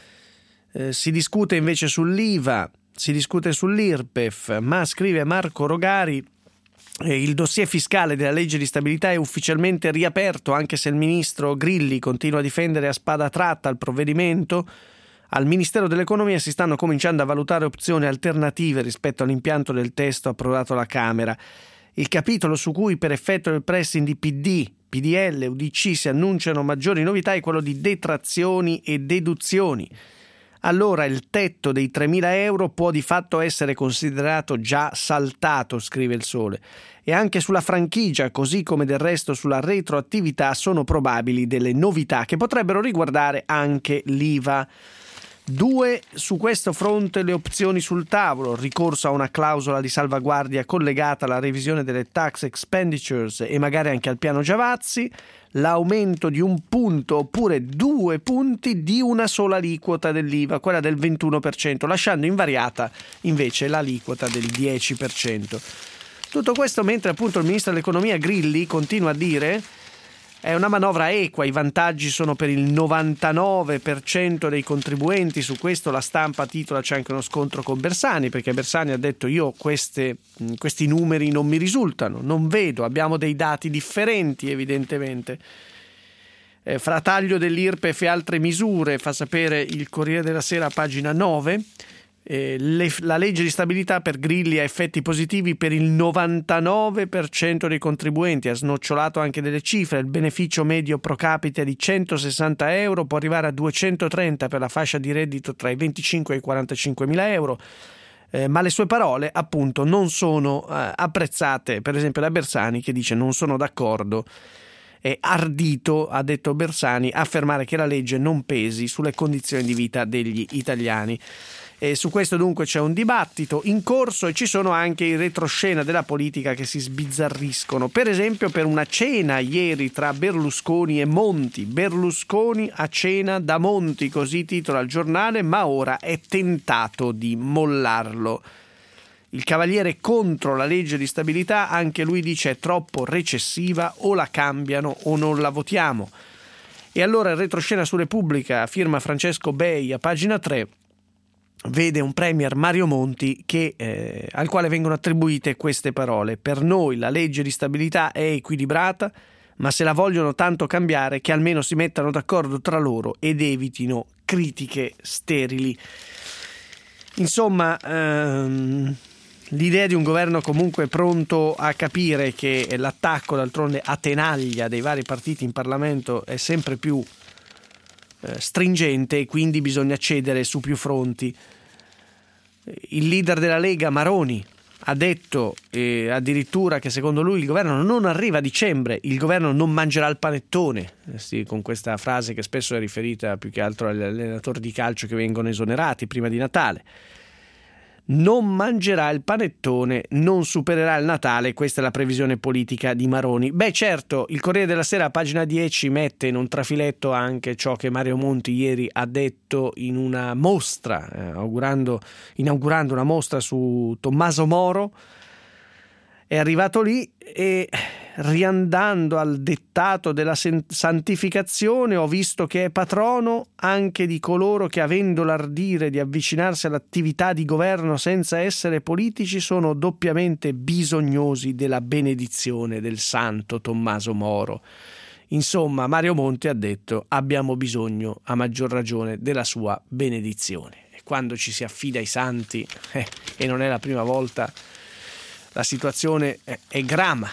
Eh, si discute invece sull'I V A. Si discute sull'Irpef, ma scrive Marco Rogari, eh, il dossier fiscale della legge di stabilità è ufficialmente riaperto, anche se il ministro Grilli continua a difendere a spada tratta il provvedimento. Al Ministero dell'Economia si stanno cominciando a valutare opzioni alternative rispetto all'impianto del testo approvato alla Camera. Il capitolo su cui per effetto del pressing di P D, P D L, U D C si annunciano maggiori novità è quello di detrazioni e deduzioni. Allora il tetto dei tremila euro può di fatto essere considerato già saltato, scrive Il Sole. E anche sulla franchigia, così come del resto sulla retroattività, sono probabili delle novità che potrebbero riguardare anche l'I V A. Due su questo fronte le opzioni sul tavolo: ricorso a una clausola di salvaguardia collegata alla revisione delle tax expenditures e magari anche al piano Giavazzi, l'aumento di un punto oppure due punti di una sola aliquota dell'I V A, quella del ventuno per cento, lasciando invariata invece l'aliquota del dieci per cento. Tutto questo mentre appunto il ministro dell'Economia Grilli continua a dire è una manovra equa, i vantaggi sono per il novantanove per cento dei contribuenti. Su questo la stampa titola, c'è anche uno scontro con Bersani, perché Bersani ha detto io queste, questi numeri non mi risultano, non vedo, abbiamo dei dati differenti evidentemente. Eh, fra taglio dell'I R P E F e altre misure, fa sapere il Corriere della Sera, pagina nove. Eh, le, la legge di stabilità per Grilli ha effetti positivi per il novantanove per cento dei contribuenti, ha snocciolato anche delle cifre. Il beneficio medio pro capite di centosessanta euro può arrivare a duecentotrenta per la fascia di reddito tra i venticinque e i quarantacinque mila euro, eh, ma le sue parole appunto non sono eh, apprezzate per esempio da Bersani, che dice non sono d'accordo. È ardito, ha detto Bersani, affermare che la legge non pesi sulle condizioni di vita degli italiani. E su questo dunque c'è un dibattito in corso e ci sono anche i retroscena della politica che si sbizzarriscono. Per esempio per una cena ieri tra Berlusconi e Monti. Berlusconi a cena da Monti, così titola il giornale, ma ora è tentato di mollarlo. Il cavaliere contro la legge di stabilità, anche lui dice è troppo recessiva, o la cambiano o non la votiamo. E allora il retroscena su Repubblica, firma Francesco Bei, a pagina tre, vede un premier Mario Monti che, eh, al quale vengono attribuite queste parole: per noi la legge di stabilità è equilibrata, ma se la vogliono tanto cambiare che almeno si mettano d'accordo tra loro ed evitino critiche sterili. Insomma, ehm, l'idea di un governo comunque pronto a capire che l'attacco d'altronde a tenaglia dei vari partiti in Parlamento è sempre più eh, stringente e quindi bisogna cedere su più fronti. Il leader della Lega Maroni ha detto eh, addirittura che secondo lui il governo non arriva a dicembre, il governo non mangerà il panettone, eh sì, con questa frase che spesso è riferita più che altro agli allenatori di calcio che vengono esonerati prima di Natale. Non mangerà il panettone, non supererà il Natale, questa è la previsione politica di Maroni. Beh certo, il Corriere della Sera a pagina dieci mette in un trafiletto anche ciò che Mario Monti ieri ha detto in una mostra, eh, augurando, inaugurando una mostra su Tommaso Moro. È arrivato lì e, riandando al dettato della santificazione, ho visto che è patrono anche di coloro che, avendo l'ardire di avvicinarsi all'attività di governo senza essere politici, sono doppiamente bisognosi della benedizione del santo Tommaso Moro. Insomma, Mario Monti ha detto abbiamo bisogno a maggior ragione della sua benedizione. E quando ci si affida ai santi, eh, e non è la prima volta, la situazione è, è grama.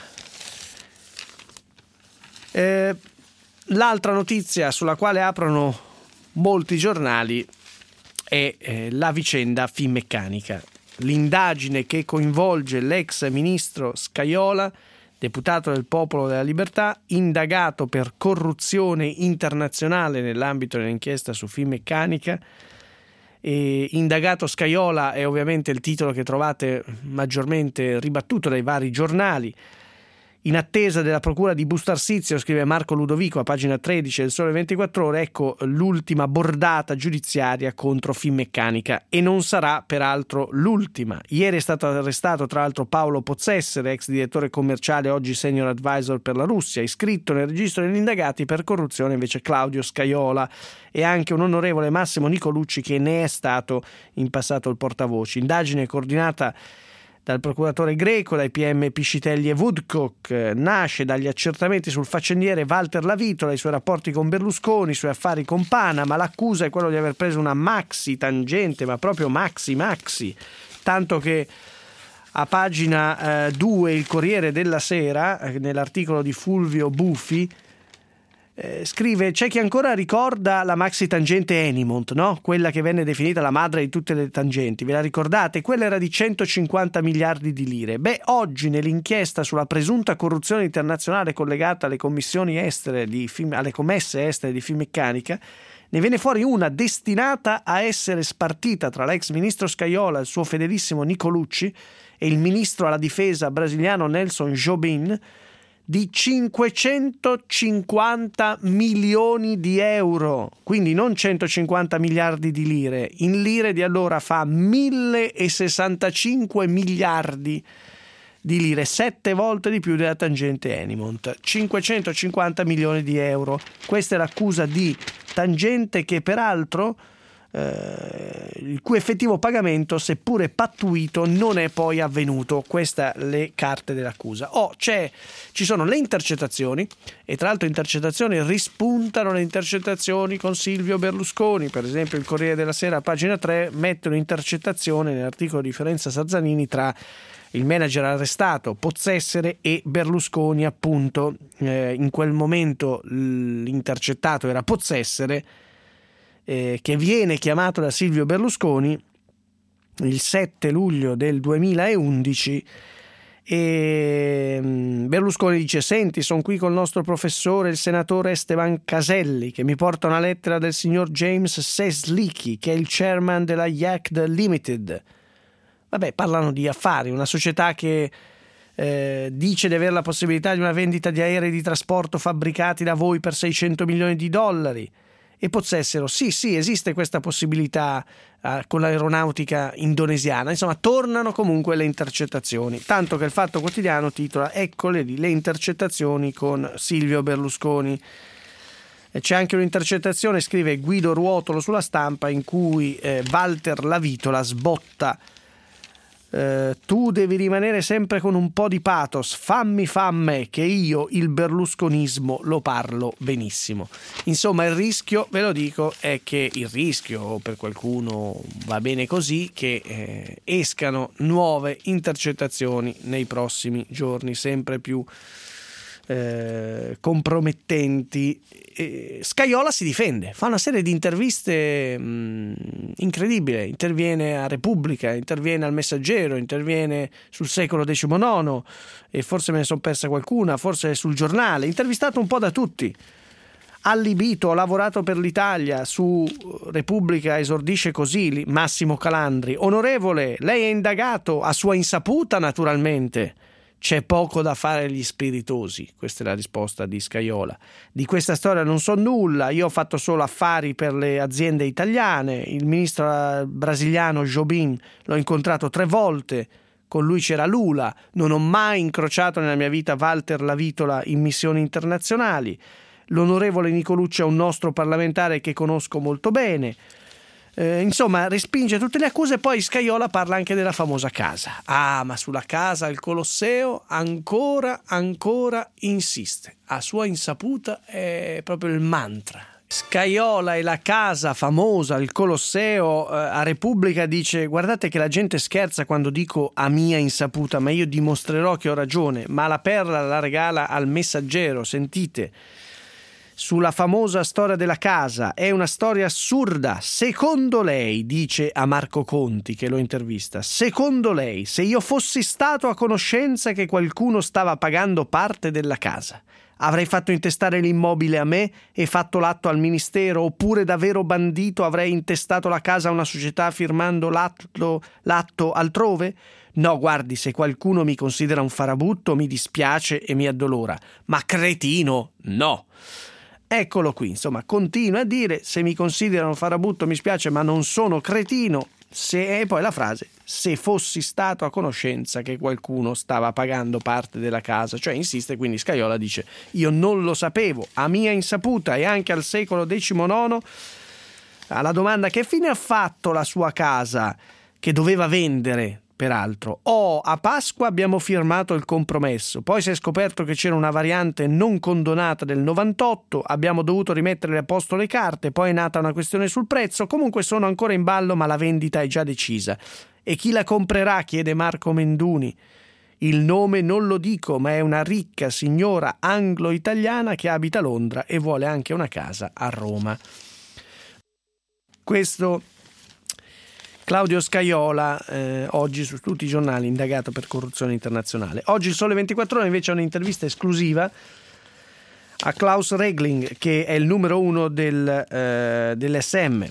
Eh, l'altra notizia sulla quale aprono molti giornali è eh, la vicenda Finmeccanica. L'indagine che coinvolge l'ex ministro Scajola, deputato del Popolo della Libertà, indagato per corruzione internazionale nell'ambito dell'inchiesta su Finmeccanica. E indagato Scajola è ovviamente il titolo che trovate maggiormente ribattuto dai vari giornali. In attesa della procura di Bustarsizio, scrive Marco Ludovico a pagina tredici del Sole ventiquattro Ore, ecco l'ultima bordata giudiziaria contro Finmeccanica, e non sarà peraltro l'ultima. Ieri è stato arrestato tra l'altro Paolo Pozzessere, ex direttore commerciale, oggi senior advisor per la Russia, iscritto nel registro degli indagati per corruzione invece Claudio Scajola, e anche un onorevole Massimo Nicolucci che ne è stato in passato il portavoce. Indagine coordinata dal procuratore Greco, dai P M Piscitelli e Woodcock, nasce dagli accertamenti sul faccendiere Walter Lavitola, i suoi rapporti con Berlusconi, i suoi affari con Panama. L'accusa è quello di aver preso una maxi tangente, ma proprio maxi maxi, tanto che a pagina due il Corriere della Sera, eh, nell'articolo di Fulvio Buffi, Eh, scrive: c'è chi ancora ricorda la maxi tangente Enimont, no? Quella che venne definita la madre di tutte le tangenti, ve la ricordate? Quella era di centocinquanta miliardi di lire. Beh, oggi nell'inchiesta sulla presunta corruzione internazionale collegata alle commissioni estere di film, alle commesse estere di Finmeccanica, ne viene fuori una destinata a essere spartita tra l'ex ministro Scajola, il suo fedelissimo Nicolucci, e il ministro alla difesa brasiliano Nelson Jobim, di cinquecentocinquanta milioni di euro, quindi non centocinquanta miliardi di lire. In lire di allora fa millesessantacinque miliardi di lire, sette volte di più della tangente Enimont. cinquecentocinquanta milioni di euro. Questa è l'accusa di tangente che peraltro Eh, il cui effettivo pagamento, seppure pattuito, non è poi avvenuto. Queste le carte dell'accusa. Oh, c'è, ci sono le intercettazioni, e tra l'altro intercettazioni rispuntano le intercettazioni con Silvio Berlusconi. Per esempio il Corriere della Sera a pagina tre mette un'intercettazione nell'articolo di Fiorenza Sazzanini tra il manager arrestato Pozzessere e Berlusconi, appunto. Eh, in quel momento l'intercettato era Pozzessere, Eh, che viene chiamato da Silvio Berlusconi il sette luglio del duemilaundici, e Berlusconi dice: senti, sono qui col nostro professore il senatore Esteban Caselli, che mi porta una lettera del signor James Seslicki, che è il chairman della Yacht Limited. Vabbè, parlano di affari, una società che eh, dice di avere la possibilità di una vendita di aerei di trasporto fabbricati da voi per seicento milioni di dollari. E Pozzessero: sì, sì, esiste questa possibilità eh, con l'aeronautica indonesiana. Insomma, tornano comunque le intercettazioni, tanto che il Fatto Quotidiano titola: eccole lì le intercettazioni con Silvio Berlusconi. E c'è anche un'intercettazione, scrive Guido Ruotolo sulla Stampa, in cui eh, Walter Lavitola sbotta: Uh, tu devi rimanere sempre con un po' di pathos, fammi fa a me, che io il berlusconismo lo parlo benissimo. Insomma, il rischio, ve lo dico, è che il rischio, per qualcuno va bene così, che eh, escano nuove intercettazioni nei prossimi giorni, sempre più eh, compromettenti. E Scajola si difende, fa una serie di interviste mh, incredibile, interviene a Repubblica, interviene al Messaggero, interviene sul Secolo diciannove, e forse me ne sono persa qualcuna, forse sul Giornale, intervistato un po' da tutti. Allibito, ho lavorato per l'Italia. Su Repubblica esordisce così Massimo Calandri: onorevole, lei è indagato a sua insaputa, naturalmente. C'è poco da fare agli spiritosi. Questa è la risposta di Scajola. Di questa storia non so nulla, io ho fatto solo affari per le aziende italiane. Il ministro brasiliano Jobim l'ho incontrato tre volte, con lui c'era Lula. Non ho mai incrociato nella mia vita Walter Lavitola in missioni internazionali. L'onorevole Nicolucci è un nostro parlamentare che conosco molto bene. Eh, insomma, respinge tutte le accuse. Poi Scajola parla anche della famosa casa. Ah, ma sulla casa al Colosseo ancora, ancora insiste. A sua insaputa è proprio il mantra. Scajola e la casa famosa al Colosseo. eh, a Repubblica dice: guardate che la gente scherza quando dico a mia insaputa, ma io dimostrerò che ho ragione. Ma la perla la regala al Messaggero, sentite. Sulla famosa storia della casa: è una storia assurda. Secondo lei, dice a Marco Conti che lo intervista, secondo lei, se io fossi stato a conoscenza che qualcuno stava pagando parte della casa, avrei fatto intestare l'immobile a me e fatto l'atto al ministero, oppure da vero bandito avrei intestato la casa a una società firmando l'atto, l'atto altrove? No, guardi, se qualcuno mi considera un farabutto mi dispiace e mi addolora, ma cretino no. Eccolo qui, insomma, continua a dire: se mi considerano farabutto mi spiace, ma non sono cretino. Se, e poi la frase: se fossi stato a conoscenza che qualcuno stava pagando parte della casa. Cioè insiste, quindi Scajola dice: io non lo sapevo, a mia insaputa. E anche al Secolo diciannove, alla domanda che fine ha fatto la sua casa che doveva vendere peraltro. Oh, a Pasqua abbiamo firmato il compromesso, poi si è scoperto che c'era una variante non condonata del novantotto, abbiamo dovuto rimettere a posto le carte, poi è nata una questione sul prezzo, comunque sono ancora in ballo ma la vendita è già decisa. E chi la comprerà? Chiede Marco Menduni. Il nome non lo dico, ma è una ricca signora anglo-italiana che abita a Londra e vuole anche una casa a Roma. Questo Claudio Scajola, eh, oggi su tutti i giornali, indagato per corruzione internazionale. Oggi il Sole ventiquattro Ore invece ha un'intervista esclusiva a Klaus Regling, che è il numero uno del, eh, dell'S M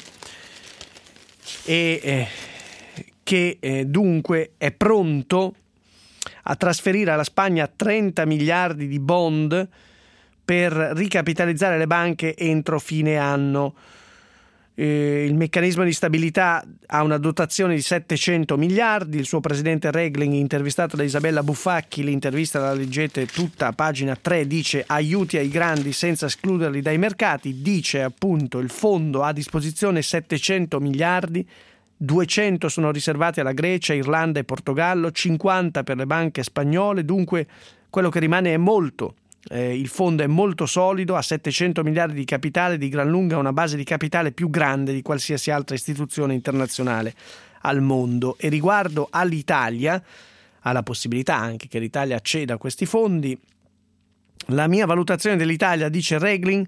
e eh, che eh, dunque è pronto a trasferire alla Spagna trenta miliardi di bond per ricapitalizzare le banche entro fine anno. Eh, il meccanismo di stabilità ha una dotazione di settecento miliardi. Il suo presidente Regling, intervistato da Isabella Buffacchi, l'intervista la leggete tutta a pagina tre, dice aiuti ai grandi senza escluderli dai mercati, dice appunto il fondo ha a disposizione settecento miliardi, duecento sono riservati alla Grecia, Irlanda e Portogallo, cinquanta per le banche spagnole, dunque quello che rimane è molto. Eh, il fondo è molto solido, ha settecento miliardi di capitale, di gran lunga una base di capitale più grande di qualsiasi altra istituzione internazionale al mondo. E riguardo all'Italia, alla possibilità anche che l'Italia acceda a questi fondi, la mia valutazione dell'Italia, dice Regling,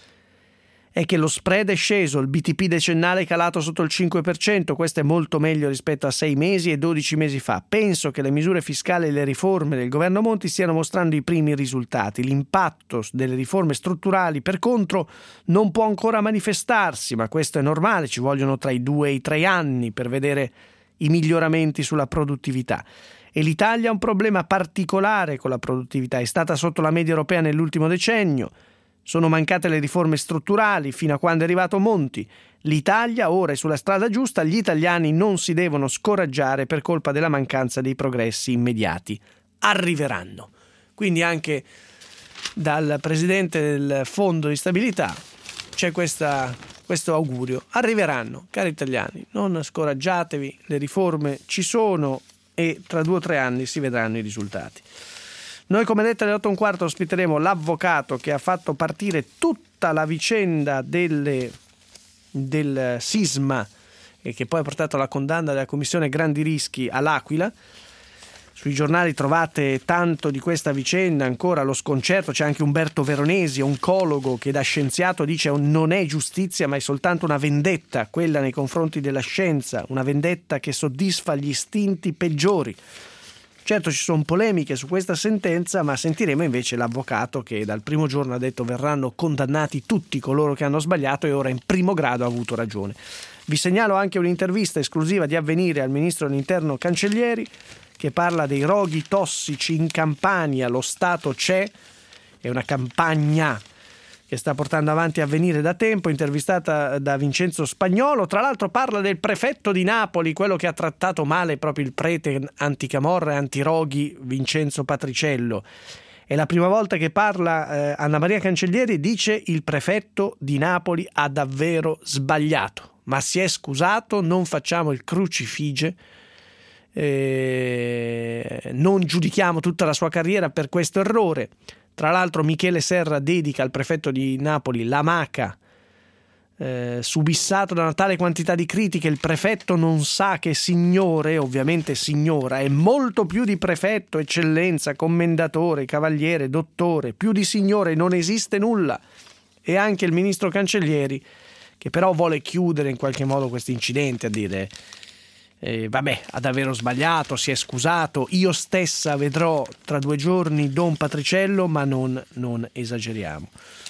è che lo spread è sceso, il B T P decennale è calato sotto il cinque per cento, questo è molto meglio rispetto a sei mesi e dodici mesi fa. Penso che le misure fiscali e le riforme del governo Monti stiano mostrando i primi risultati. L'impatto delle riforme strutturali, per contro, non può ancora manifestarsi, ma questo è normale, ci vogliono tra i due e i tre anni per vedere i miglioramenti sulla produttività. E l'Italia ha un problema particolare con la produttività, è stata sotto la media europea nell'ultimo decennio. Sono mancate le riforme strutturali fino a quando è arrivato Monti. L'Italia ora è sulla strada giusta, gli italiani non si devono scoraggiare per colpa della mancanza dei progressi immediati. Arriveranno. Quindi anche dal presidente del Fondo di Stabilità c'è questa, questo augurio. Arriveranno, cari italiani, non scoraggiatevi, le riforme ci sono e tra due o tre anni si vedranno i risultati. Noi, come detto, alle otto e un quarto ospiteremo l'avvocato che ha fatto partire tutta la vicenda delle, del sisma e che poi ha portato alla condanna della Commissione Grandi Rischi all'Aquila. Sui giornali trovate tanto di questa vicenda, ancora lo sconcerto. C'è anche Umberto Veronesi, oncologo, che da scienziato dice non è giustizia ma è soltanto una vendetta, quella nei confronti della scienza, una vendetta che soddisfa gli istinti peggiori. Certo ci sono polemiche su questa sentenza, ma sentiremo invece l'avvocato che dal primo giorno ha detto verranno condannati tutti coloro che hanno sbagliato e ora in primo grado ha avuto ragione. Vi segnalo anche un'intervista esclusiva di Avvenire al ministro dell'Interno Cancellieri che parla dei roghi tossici in Campania. Lo Stato c'è, è una campagna che sta portando avanti Avvenire da tempo, intervistata da Vincenzo Spagnolo. Tra l'altro parla del prefetto di Napoli, quello che ha trattato male proprio il prete anticamorra e antiroghi Vincenzo Patriciello. È la prima volta che parla eh, Anna Maria Cancellieri, dice il prefetto di Napoli ha davvero sbagliato, ma si è scusato, non facciamo il crucifige, eh, non giudichiamo tutta la sua carriera per questo errore. Tra l'altro Michele Serra dedica al prefetto di Napoli la maca, eh, subissato da una tale quantità di critiche. Il prefetto non sa che signore, ovviamente signora, è molto più di prefetto, eccellenza, commendatore, cavaliere, dottore, più di signore non esiste nulla. E anche il ministro Cancellieri, che però vuole chiudere in qualche modo questo incidente a dire Eh, vabbè, ha davvero sbagliato, si è scusato, io stessa vedrò tra due giorni Don Patriciello, ma non, non esageriamo.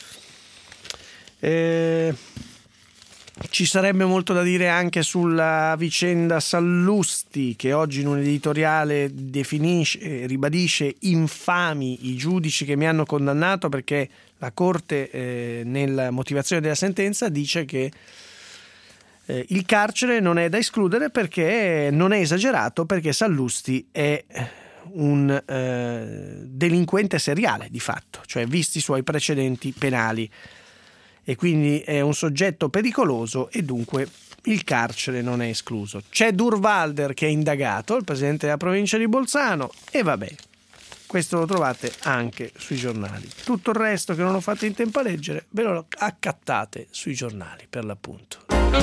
Eh, ci sarebbe molto da dire anche sulla vicenda Sallusti, che oggi in un editoriale definisce, ribadisce infami i giudici che mi hanno condannato, perché la Corte eh, nella motivazione della sentenza dice che Eh, il carcere non è da escludere perché non è esagerato, perché Sallusti è un eh, delinquente seriale di fatto, cioè visti i suoi precedenti penali, e quindi è un soggetto pericoloso e dunque il carcere non è escluso. C'è Durnwalder che è indagato, il presidente della provincia di Bolzano, e vabbè, questo lo trovate anche sui giornali. Tutto il resto che non ho fatto in tempo a leggere ve lo accattate sui giornali, per l'appunto.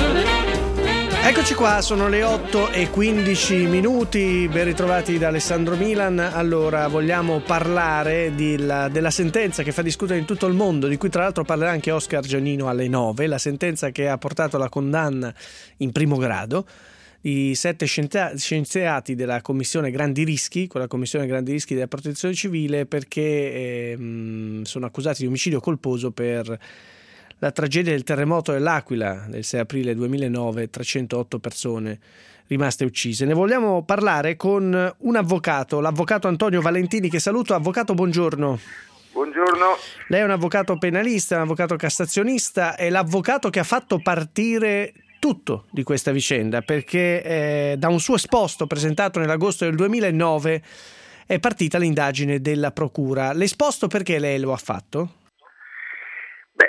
Eccoci qua, sono le otto e quindici minuti, ben ritrovati da Alessandro Milan. Allora, vogliamo parlare di la, della sentenza che fa discutere in tutto il mondo, di cui tra l'altro parlerà anche Oscar Giannino alle nove, la sentenza che ha portato alla condanna in primo grado di sette scienziati della Commissione Grandi Rischi, quella Commissione Grandi Rischi della Protezione Civile, perché eh, sono accusati di omicidio colposo per la tragedia del terremoto dell'Aquila del sei aprile duemilanove, trecentootto persone rimaste uccise. Ne vogliamo parlare con un avvocato, l'avvocato Antonio Valentini, che saluto. Avvocato, buongiorno. Buongiorno. Lei è un avvocato penalista, un avvocato cassazionista, è l'avvocato che ha fatto partire tutto di questa vicenda, perché eh, da un suo esposto presentato nell'agosto del duemilanove è partita l'indagine della procura. L'esposto perché lei lo ha fatto? Beh,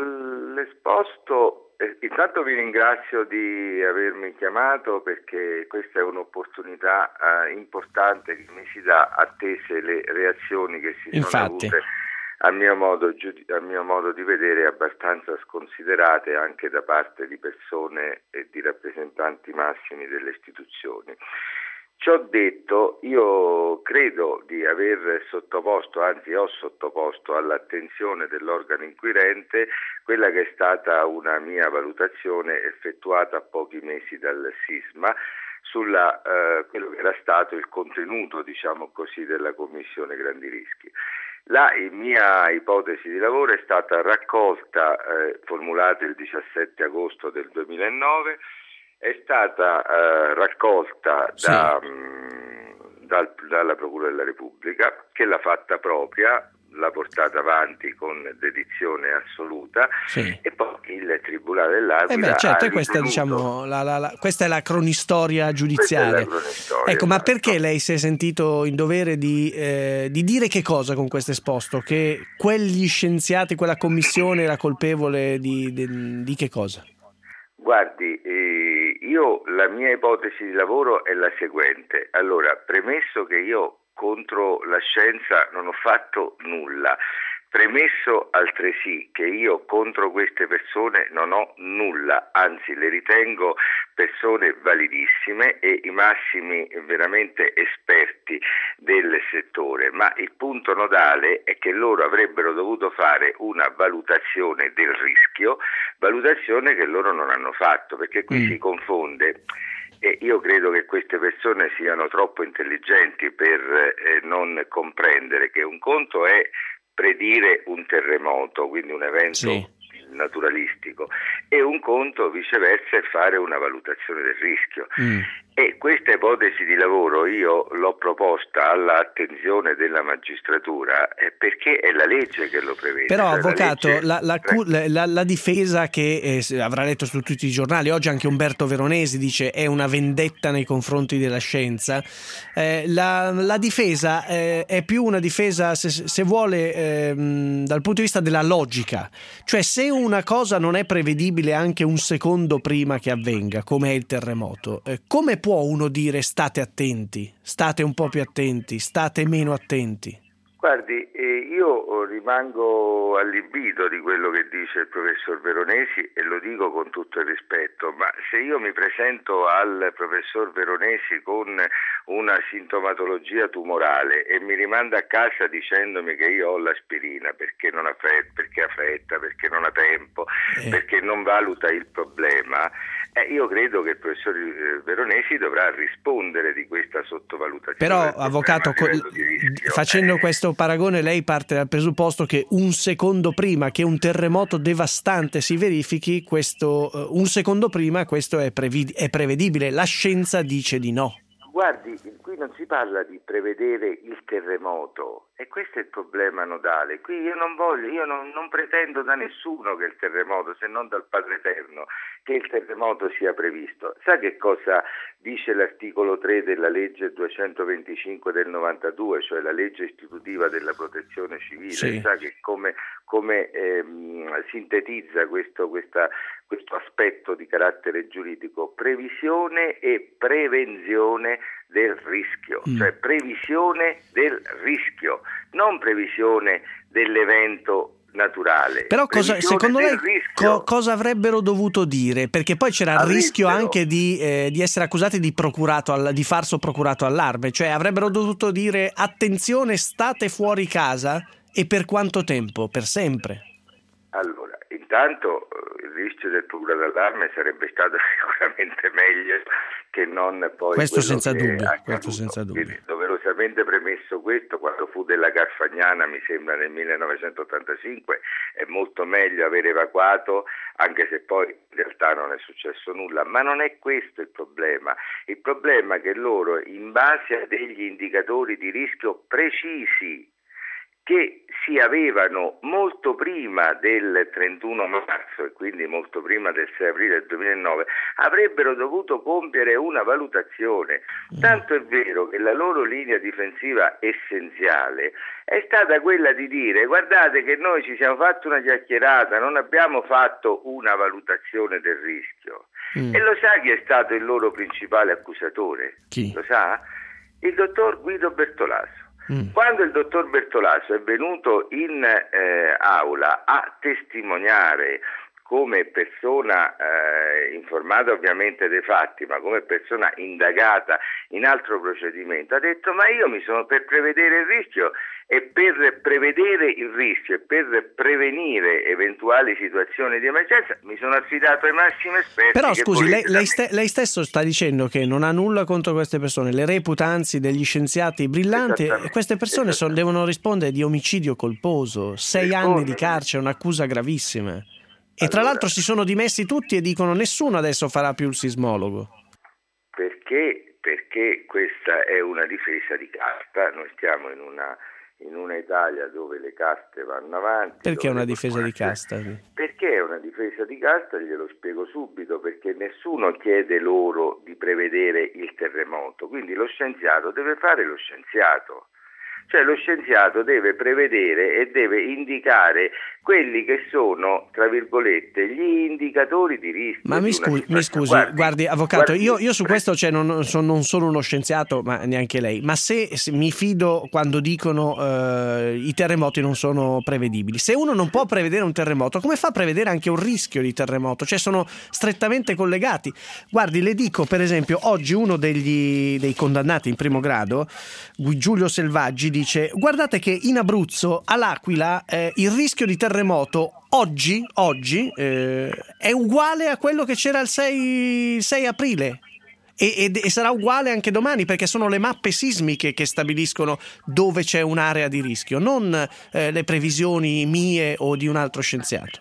l'esposto, eh, intanto vi ringrazio di avermi chiamato, perché questa è un'opportunità eh, importante che mi si dà, attese le reazioni che si Infatti. sono avute a mio modo, a mio modo di vedere abbastanza sconsiderate anche da parte di persone e di rappresentanti massimi delle istituzioni. Ciò detto, io credo di aver sottoposto, anzi ho sottoposto all'attenzione dell'organo inquirente quella che è stata una mia valutazione effettuata a pochi mesi dal sisma sulla eh, quello che era stato il contenuto, diciamo così, della Commissione Grandi Rischi. La mia ipotesi di lavoro è stata raccolta, eh, formulata il diciassette agosto del duemilanove, è stata eh, raccolta sì. da, mh, dal, dalla Procura della Repubblica, che l'ha fatta propria, l'ha portata avanti con dedizione assoluta, sì. e poi il Tribunale dell'Aquila eh beh, certo, ha e questa, ritenuto... diciamo, la, la, la, questa è la cronistoria giudiziaria. Questa è la cronistoria, ecco, ma esatto. perché lei si è sentito in dovere di, eh, di dire che cosa con questo esposto? Che quegli scienziati, quella commissione era colpevole di, di, di che cosa? Guardi, eh, io la mia ipotesi di lavoro è la seguente. Allora, premesso che io contro la scienza non ho fatto nulla, premesso altresì che io contro queste persone non ho nulla, anzi le ritengo persone validissime e i massimi veramente esperti del settore, ma il punto nodale è che loro avrebbero dovuto fare una valutazione del rischio, valutazione che loro non hanno fatto, perché qui mm. si confonde. E io credo che queste persone siano troppo intelligenti per eh, non comprendere che un conto è predire un terremoto, quindi un evento sì. naturalistico, e un conto viceversa è fare una valutazione del rischio. Mm. E questa ipotesi di lavoro io l'ho proposta all'attenzione della magistratura eh, perché è la legge che lo prevede. Però, cioè, avvocato, la, legge... la, la, la, la difesa che eh, avrà letto su tutti i giornali, oggi anche Umberto Veronesi dice è una vendetta nei confronti della scienza, eh, la, la difesa eh, è più una difesa, se, se vuole, eh, dal punto di vista della logica, cioè se una cosa non è prevedibile anche un secondo prima che avvenga, come è il terremoto, eh, come può uno dire state attenti, state un po' più attenti, state meno attenti? Guardi, eh, io rimango allibito di quello che dice il professor Veronesi e lo dico con tutto il rispetto, ma se io mi presento al professor Veronesi con una sintomatologia tumorale e mi rimanda a casa dicendomi che io ho l'aspirina perché non ha fretta, perché ha fretta, perché non ha tempo, eh. perché non valuta il problema, eh, io credo che il professor Veronesi dovrà rispondere di questa sottovalutazione. Però, avvocato, facendo questo paragone, lei parte dal presupposto che un secondo prima che un terremoto devastante si verifichi, questo uh, un secondo prima questo è, previd- è prevedibile. La scienza dice di no. Guardi, qui qui non si parla di prevedere il terremoto, e questo è il problema nodale. Qui io non voglio, io non, non pretendo da nessuno che il terremoto, se non dal Padre Eterno, che il terremoto sia previsto. Sa che cosa dice l'articolo tre della legge duecentoventicinque del novantadue, cioè la legge istitutiva della protezione civile? Sì. Sa che come, come ehm, sintetizza questo, questa, questo aspetto di carattere giuridico? Previsione e prevenzione del rischio, mm. cioè previsione del rischio, non previsione dell'evento naturale. Però cosa, secondo lei co- cosa avrebbero dovuto dire? Perché poi c'era il rischio anche di, eh, di essere accusati di procurato al, di falso procurato allarme, cioè avrebbero dovuto dire attenzione, state fuori casa, e per quanto tempo? Per sempre? Allora, intanto il rischio del procurato allarme sarebbe stato sicuramente meglio che non poi questo senza dubbio, accaduto. questo senza dubbio. Quindi, doverosamente premesso questo, quando fu della Garfagnana, mi sembra nel millenovecentottantacinque, è molto meglio aver evacuato, anche se poi in realtà non è successo nulla. Ma non è questo il problema. Il problema è che loro, in base a degli indicatori di rischio precisi, che si avevano molto prima del trentuno marzo e quindi molto prima del sei aprile del duemilanove, avrebbero dovuto compiere una valutazione. Tanto è vero che la loro linea difensiva essenziale è stata quella di dire: guardate che noi ci siamo fatti una chiacchierata, non abbiamo fatto una valutazione del rischio. Mm. E lo sa chi è stato il loro principale accusatore? Chi? Lo sa? Il dottor Guido Bertolaso. Mm. Quando il dottor Bertolaso è venuto in eh, aula a testimoniare come persona eh, informata ovviamente dei fatti, ma come persona indagata in altro procedimento, ha detto: ma io mi sono per prevedere il rischio, e per prevedere il rischio e per prevenire eventuali situazioni di emergenza mi sono affidato ai massimi esperti. Però che scusi, lei, lei, ste- lei stesso sta dicendo che non ha nulla contro queste persone, le reputa anzi degli scienziati brillanti, e queste persone sono, devono rispondere di omicidio colposo, sei Risponde. anni di carcere, un'accusa gravissima. E allora, tra l'altro si sono dimessi tutti e dicono: nessuno adesso farà più il sismologo. Perché? Perché questa è una difesa di casta. Noi stiamo in una in una Italia dove le caste vanno avanti. Perché è una difesa di casta? Perché è una difesa di casta, glielo spiego subito, perché nessuno chiede loro di prevedere il terremoto, quindi lo scienziato deve fare lo scienziato. Cioè lo scienziato deve prevedere e deve indicare quelli che sono, tra virgolette, gli indicatori di rischio. Ma mi scusi, mi scusi guardi, guardi avvocato, guardi, io, io su questo cioè, non, sono, non sono uno scienziato, ma neanche lei, ma se, se mi fido quando dicono eh, i terremoti non sono prevedibili. Se uno non può prevedere un terremoto, come fa a prevedere anche un rischio di terremoto? Cioè sono strettamente collegati. Guardi, le dico per esempio, oggi uno degli, dei condannati in primo grado, Giulio Selvaggi, dice: guardate che in Abruzzo, all'Aquila, eh, il rischio di terremoto oggi, oggi eh, è uguale a quello che c'era il sei, sei aprile e, e, e sarà uguale anche domani, perché sono le mappe sismiche che stabiliscono dove c'è un'area di rischio, non eh, le previsioni mie o di un altro scienziato.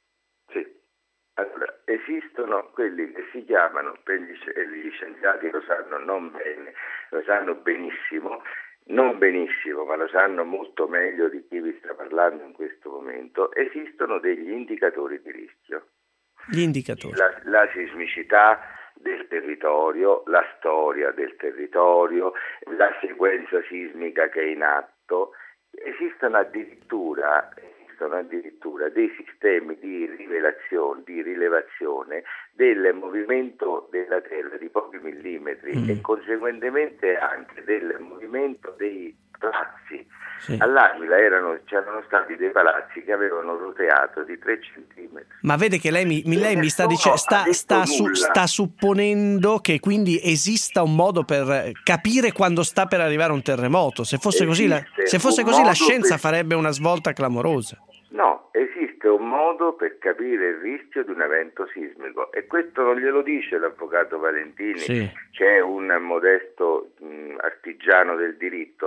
Sì, allora esistono quelli che si chiamano, per gli, gli scienziati lo sanno non bene, lo sanno benissimo, non benissimo, ma lo sanno molto meglio di chi vi sta parlando in questo momento, esistono degli indicatori di rischio. Gli indicatori. La, la sismicità del territorio, la storia del territorio, la sequenza sismica che è in atto. Esistono addirittura, esistono addirittura dei sistemi di rivelazione, di rilevazione del movimento della Terra di pochi millimetri mm. e conseguentemente anche del movimento dei palazzi. Sì. All'Aquila erano, c'erano stati dei palazzi che avevano roteato di tre centimetri. Ma vede che lei mi, lei mi sta dicendo, sta, sta, su, sta supponendo che quindi esista un modo per capire quando sta per arrivare un terremoto. Se fosse Esiste così, la, se fosse così la scienza per... farebbe una svolta clamorosa. No, esiste un modo per capire il rischio di un evento sismico, e questo non glielo dice l'avvocato Valentini, sì. C'è un modesto mh, artigiano del diritto,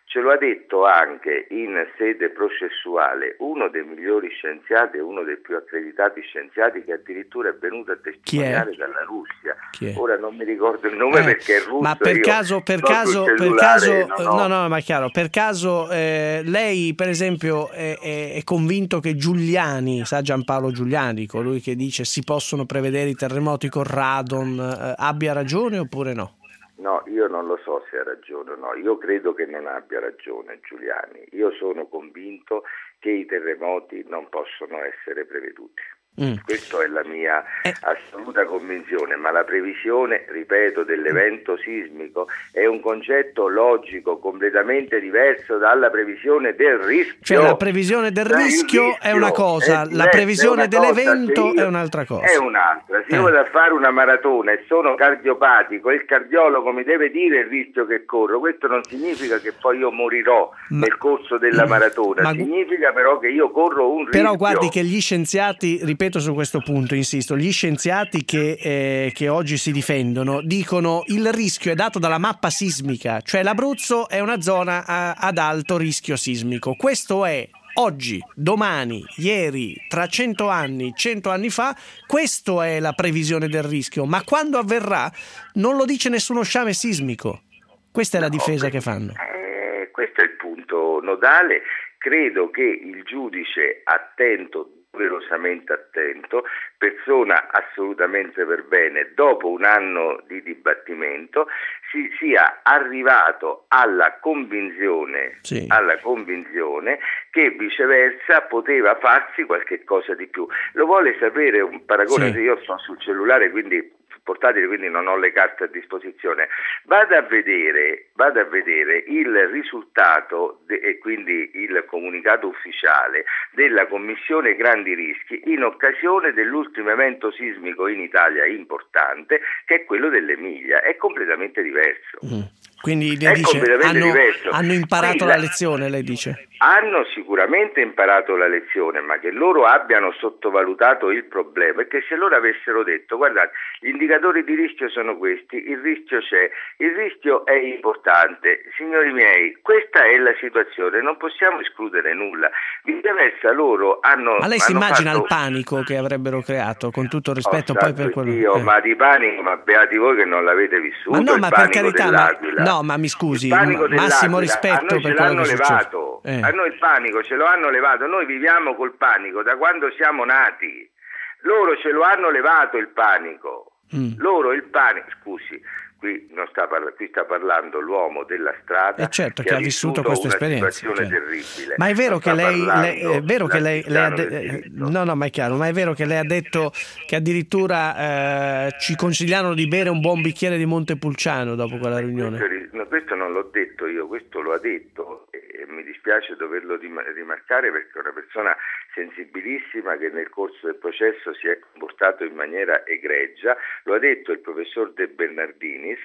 Ce lo ha detto anche in sede processuale uno dei migliori scienziati e uno dei più accreditati scienziati, che addirittura è venuto a testimoniare dalla Russia. Ora non mi ricordo il nome, eh, perché è russo. Ma per caso, per caso, per caso no, no, ma è chiaro, per caso eh, lei per esempio è, è, è convinto che Giuliani, sa Giampaolo Giuliani, colui che dice si possono prevedere i terremoti con radon, eh, abbia ragione oppure no? No, io non lo so se ha ragione o no, io credo che non abbia ragione Giuliani, io sono convinto che i terremoti non possono essere preveduti. Mm. Questa è la mia eh. assoluta convinzione, ma la previsione, ripeto, dell'evento sismico è un concetto logico completamente diverso dalla previsione del rischio. Cioè la previsione del rischio, rischio è una cosa, è la previsione dell'evento è un'altra cosa. È un'altra. Se eh. io vado a fare una maratona e sono cardiopatico, il cardiologo mi deve dire il rischio che corro, questo non significa che poi io morirò ma, nel corso della maratona, ma, significa però che io corro un però rischio. Però guardi che gli scienziati, ripeto, su questo punto, insisto, gli scienziati che, eh, che oggi si difendono dicono il rischio è dato dalla mappa sismica, cioè l'Abruzzo è una zona a, ad alto rischio sismico. Questo è oggi, domani, ieri, tra cento anni, cento anni fa, questo è la previsione del rischio, ma quando avverrà non lo dice nessuno sciame sismico. Questa è la difesa no, che fanno. Eh, questo è il punto nodale. Credo che il giudice attento, doverosamente attento, persona assolutamente per bene, dopo un anno di dibattimento si sia arrivato alla convinzione, sì. alla convinzione che viceversa poteva farsi qualche cosa di più. Lo vuole sapere un paragone? Sì. Io sto sul cellulare, quindi portatile, quindi non ho le carte a disposizione. Vada a vedere, vada a vedere il risultato de, e quindi il comunicato ufficiale della Commissione Grandi Rischi in occasione dell'ultimo evento sismico in Italia importante, che è quello dell'Emilia. È completamente diverso. Mm. Quindi lei dice, hanno, hanno imparato Quindi, la lezione, lei dice? Hanno sicuramente imparato la lezione, ma che loro abbiano sottovalutato il problema è che se loro avessero detto guardate, gli indicatori di rischio sono questi, il rischio c'è, il rischio è importante, signori miei, questa è la situazione, non possiamo escludere nulla. Viceversa loro hanno... Ma lei si hanno immagina fatto... il panico che avrebbero creato, con tutto il rispetto oh, poi per quello... Dio, eh. Ma di panico, ma beati voi che non l'avete vissuto, ma no, il ma panico per carità, dell'Aquila. Ma, no, ma mi scusi, massimo rispetto per quello che è successo. Eh. A noi il panico ce lo hanno levato, noi viviamo col panico da quando siamo nati, loro ce lo hanno levato il panico, mm. loro il panico, scusi, qui, non sta, parla, qui sta parlando l'uomo della strada, eh certo, che, che ha ha vissuto, vissuto questa una esperienza, situazione certo. terribile. Ma è vero non che lei, lei è vero che lei, lei ha de- no no ma è chiaro, ma è vero che lei ha detto che addirittura eh, ci consigliano di bere un buon bicchiere di Montepulciano dopo quella riunione. Questo, no, questo non l'ho detto io, questo lo ha detto e mi dispiace doverlo rimarcare perché è una persona sensibilissima che nel corso del processo si è comportato in maniera egregia. Lo ha detto il professor De Bernardinis,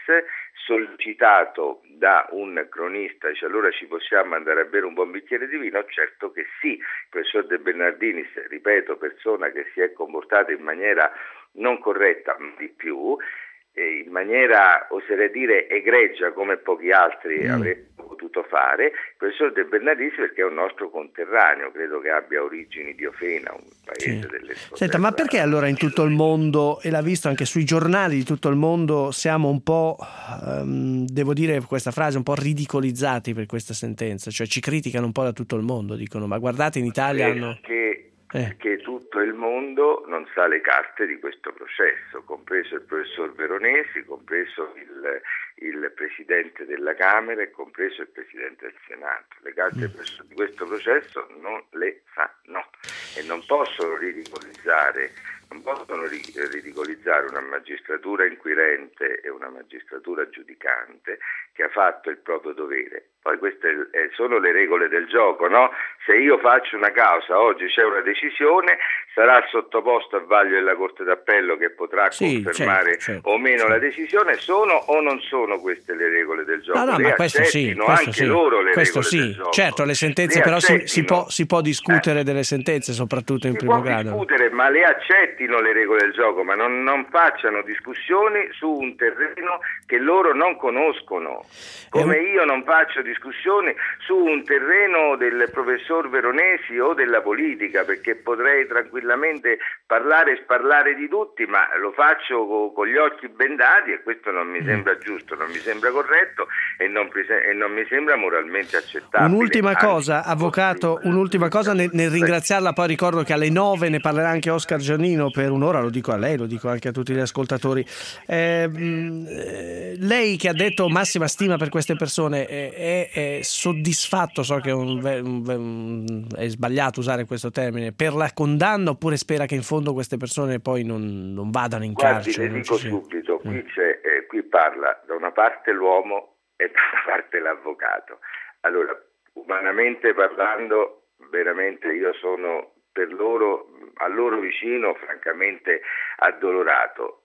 sollecitato da un cronista, dice allora ci possiamo andare a bere un buon bicchiere di vino? Certo che sì. Il professor De Bernardinis, ripeto, persona che si è comportata in maniera non corretta, ma di più, in maniera, oserei dire, egregia come pochi altri mm. avrebbero potuto fare, il professor De Bernardini perché è un nostro conterraneo, credo che abbia origini di Ofena, un paese sì. delle Senta, ma perché allora in tutto il mondo, e l'ha visto anche sui giornali di tutto il mondo, siamo un po', um, devo dire questa frase, un po' ridicolizzati per questa sentenza, cioè ci criticano un po' da tutto il mondo, dicono ma guardate in Italia hanno... Che... Eh. che tutto il mondo non sa le carte di questo processo, compreso il professor Veronesi, compreso il, il Presidente della Camera e compreso il Presidente del Senato. Le carte mm. di questo processo non le sanno e non possono ridicolizzare, non possono ridicolizzare una magistratura inquirente e una magistratura giudicante che ha fatto il proprio dovere. Poi queste sono le regole del gioco, no? Se io faccio una causa, oggi c'è una decisione, sarà sottoposto al vaglio della Corte d'Appello che potrà sì, confermare certo, certo, o meno certo. la decisione. Sono o non sono queste le regole del gioco? No, no, le ma questo sì, questo anche sì, loro le questo regole sì. del gioco. Certo, le sentenze le però si, si, può, accettino. si può discutere eh. delle sentenze, soprattutto in Si primo può grado. discutere, ma le accettino le regole del gioco, ma non, non facciano discussioni su un terreno che loro non conoscono, come un... io non faccio discussioni su un terreno del professor Veronesi o della politica, perché potrei tranquillamente parlare e sparlare di tutti, ma lo faccio co- con gli occhi bendati e questo non mi sembra giusto, non mi sembra corretto e non, e non mi sembra moralmente accettabile. Un'ultima Anzi, cosa, avvocato, un'ultima cosa nel, nel ringraziarla, poi ricordo che alle nove ne parlerà anche Oscar Giannino per un'ora, lo dico a lei, lo dico anche a tutti gli ascoltatori. Eh, lei che ha detto massima stima per queste persone, è, è, è soddisfatto, so che è, un, un, è sbagliato usare questo termine, per la condanna, oppure spera che in fondo queste persone poi non, non vadano in Guardi, carcere? le dico sia... subito, qui, c'è, eh, qui parla da una parte l'uomo e dalla parte l'avvocato. Allora, umanamente parlando, veramente io sono per loro, a loro vicino, francamente addolorato.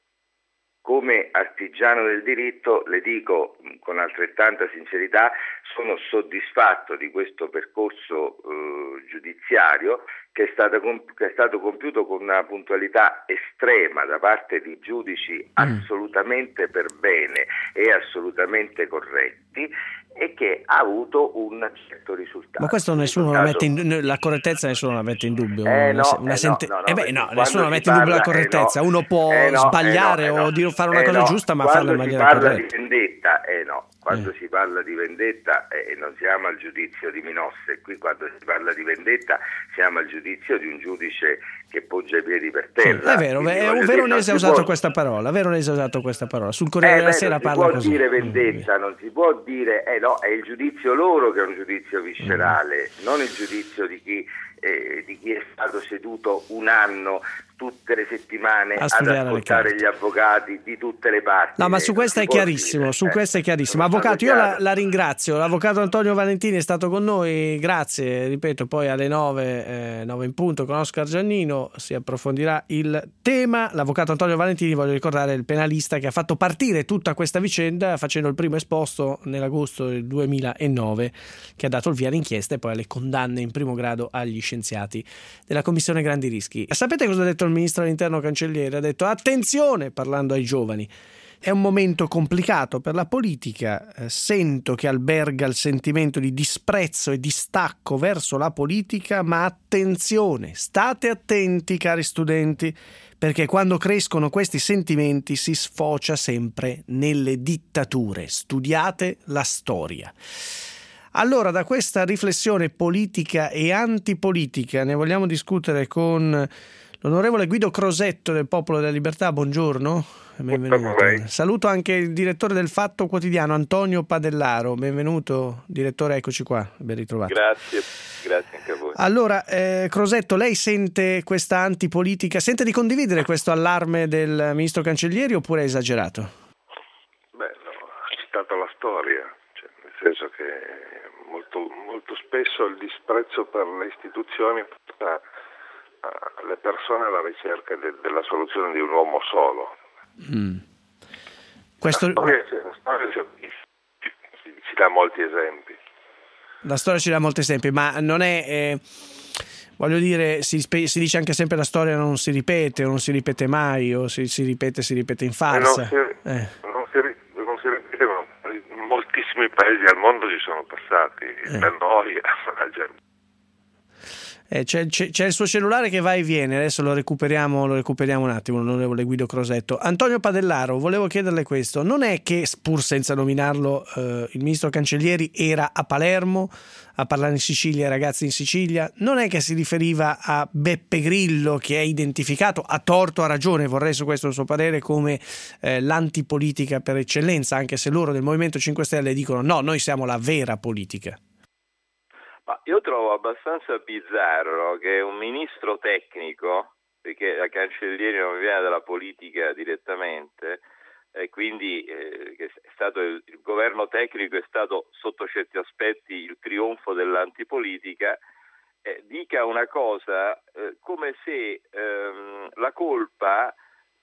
Come artigiano del diritto le dico con altrettanta sincerità, sono soddisfatto di questo percorso eh, giudiziario che è, stato comp- che è stato compiuto con una puntualità estrema da parte di giudici assolutamente per bene e assolutamente corretti e che ha avuto un certo risultato. Ma questo nessuno la mette in, la correttezza nessuno la mette in dubbio. Eh no, una, una eh sente- no, no, eh beh, no, nessuno la mette parla, in dubbio la correttezza. Eh no, Uno può eh no, sbagliare eh no, o dire fare una eh cosa no, giusta, ma farla in maniera corretta. corretta. Quando si parla di vendetta, eh no, quando Eh. si parla di vendetta eh, non siamo al giudizio di Minosse, qui quando si parla di vendetta siamo al giudizio di un giudice che poggia i piedi per terra. Sì, è vero, Quindi, è, un dire, Veronese ha usato può... questa parola, Veronese ha usato questa parola. Sul Corriere eh, della beh, Sera non parla così. Non si può dire vendetta, mm. non si può dire, eh no, è il giudizio loro che è un giudizio viscerale, mm. non il giudizio di chi, eh, di chi è stato seduto un anno tutte le settimane a ad ascoltare gli avvocati di tutte le parti. No, ma su questo è chiarissimo, su questo è chiarissimo. Avvocato, io la, la ringrazio. L'avvocato Antonio Valentini è stato con noi, grazie. Ripeto, poi alle nove, eh, nove in punto con Oscar Giannino si approfondirà il tema. L'avvocato Antonio Valentini, voglio ricordare, è il penalista che ha fatto partire tutta questa vicenda facendo il primo esposto nell'agosto del duemilanove, che ha dato il via all'inchiesta e poi alle condanne in primo grado agli scienziati della Commissione Grandi Rischi. Sapete cosa ha detto il ministro dell'Interno Cancellieri? Ha detto attenzione, parlando ai giovani, è un momento complicato per la politica, eh, sento che alberga il sentimento di disprezzo e distacco verso la politica, ma attenzione, state attenti cari studenti, perché quando crescono questi sentimenti si sfocia sempre nelle dittature. Studiate la storia. Allora, da questa riflessione politica e antipolitica ne vogliamo discutere con l'onorevole Guido Crosetto del Popolo della Libertà. Buongiorno, benvenuto. Saluto anche il direttore del Fatto Quotidiano, Antonio Padellaro. Benvenuto, direttore, eccoci qua, ben ritrovato. Grazie, grazie anche a voi. Allora, eh, Crosetto, lei sente questa antipolitica, sente di condividere questo allarme del ministro Cancellieri oppure è esagerato? Beh, no, ha citato la storia, cioè, nel senso che molto, molto spesso il disprezzo per le istituzioni porta le persone alla ricerca de- della soluzione di un uomo solo. Mm. Questo... La storia, la storia ci, ci, ci dà molti esempi. La storia ci dà molti esempi, ma non è... Eh, voglio dire, si, si dice anche sempre la storia non si ripete o non si ripete mai, o si, si ripete si ripete in farsa. Eh non, si, eh. non, si, non si ripete, ma in moltissimi paesi al mondo ci sono passati. Eh. Da noi a gente. Eh, c'è, c'è, c'è il suo cellulare che va e viene, adesso lo recuperiamo, lo recuperiamo un attimo, l'onorevole Guido Crosetto. Antonio Padellaro, volevo chiederle questo, non è che, pur senza nominarlo, eh, il ministro Cancellieri era a Palermo a parlare in Sicilia ai ragazzi in Sicilia, non è che si riferiva a Beppe Grillo, che è identificato, a torto o a ragione, vorrei su questo il suo parere, come eh, l'antipolitica per eccellenza, anche se loro del Movimento cinque Stelle dicono no, noi siamo la vera politica. Ma io trovo abbastanza bizzarro che un ministro tecnico, perché la Cancellieri non viene dalla politica direttamente, e quindi eh, che è stato il, il governo tecnico è stato sotto certi aspetti il trionfo dell'antipolitica, eh, dica una cosa eh, come se ehm, la colpa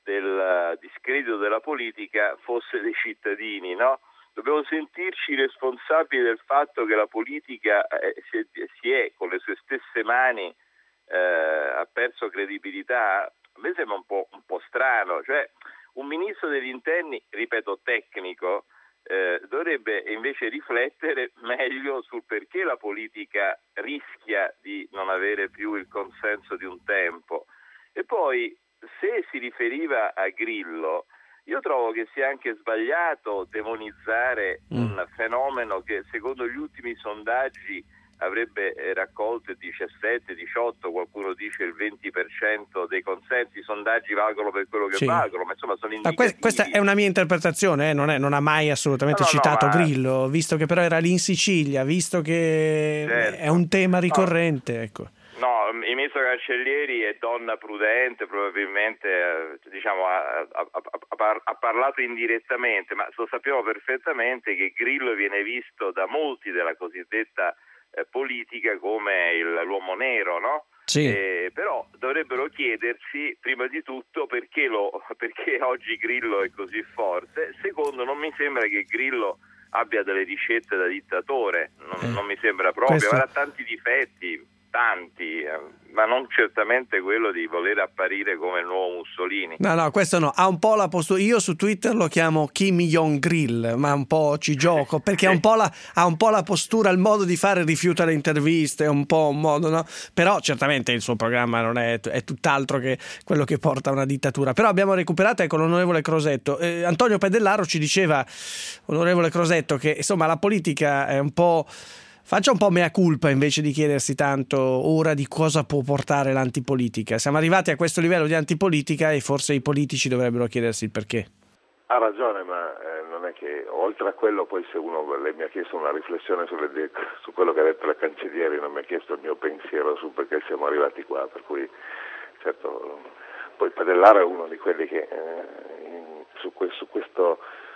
del discredito della politica fosse dei cittadini, no? Dobbiamo sentirci responsabili del fatto che la politica eh, si, è, si è con le sue stesse mani eh, ha perso credibilità. A me sembra un po', un po' strano, cioè un ministro degli interni, ripeto, tecnico, eh, dovrebbe invece riflettere meglio sul perché la politica rischia di non avere più il consenso di un tempo. E poi, se si riferiva a Grillo, io trovo che sia anche sbagliato demonizzare mm. un fenomeno che secondo gli ultimi sondaggi avrebbe raccolto il diciassette diciotto, qualcuno dice il venti per cento dei consensi. I sondaggi valgono per quello che sì. valgono, ma insomma sono indicativi. Ma questa è una mia interpretazione, eh? non, è, non ha mai assolutamente no, no, citato no, ma... Grillo, visto che però era lì in Sicilia, visto che certo. è un tema ricorrente, no. ecco. No, il ministro Cancellieri è donna prudente, probabilmente diciamo, ha, ha, ha, ha parlato indirettamente, ma lo sappiamo perfettamente che Grillo viene visto da molti della cosiddetta eh, politica come il, l'uomo nero, no? Sì. Eh, però dovrebbero chiedersi prima di tutto perché, lo, perché oggi Grillo è così forte. Secondo, non mi sembra che Grillo abbia delle ricette da dittatore, non, eh, non mi sembra proprio, questo... avrà tanti difetti. Tanti, ma non certamente quello di voler apparire come il nuovo Mussolini. No, no, questo no, ha un po' la postura. Io su Twitter lo chiamo Kim Jong-grill, ma un po' ci gioco, perché ha un po' la, ha un po' la postura, il modo di fare, rifiuta le interviste, è un po' un modo, no? Però certamente il suo programma non è, è tutt'altro che quello che porta a una dittatura. Però abbiamo recuperato, ecco, l'onorevole Crosetto. Eh, Antonio Pedellaro ci diceva, onorevole Crosetto, che insomma la politica è un po'... Faccia un po' mea culpa invece di chiedersi tanto ora di cosa può portare l'antipolitica. Siamo arrivati a questo livello di antipolitica e forse i politici dovrebbero chiedersi il perché. Ha ragione, ma eh, non è che oltre a quello poi se uno lei mi ha chiesto una riflessione sulle, su quello che ha detto la Cancellieri, non mi ha chiesto il mio pensiero su perché siamo arrivati qua, per cui certo poi Pedellaro è uno di quelli che eh, in, su, que, su questo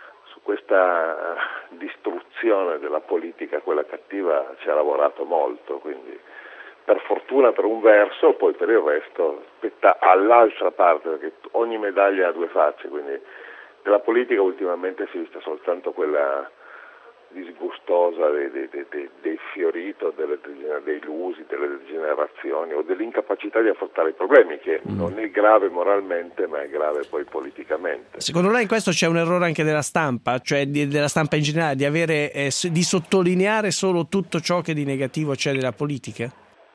questa distruzione della politica, quella cattiva, ci ha lavorato molto, quindi per fortuna per un verso, poi per il resto spetta all'altra parte, perché ogni medaglia ha due facce, quindi della politica ultimamente si è vista soltanto quella disgustosa dei, dei, dei, dei fiorito, delle, dei lusi, delle degenerazioni o dell'incapacità di affrontare i problemi, che mm. non è grave moralmente ma è grave poi politicamente. Secondo lei in questo c'è un errore anche della stampa, cioè di, della stampa in generale, di avere eh, di sottolineare solo tutto ciò che di negativo c'è della politica?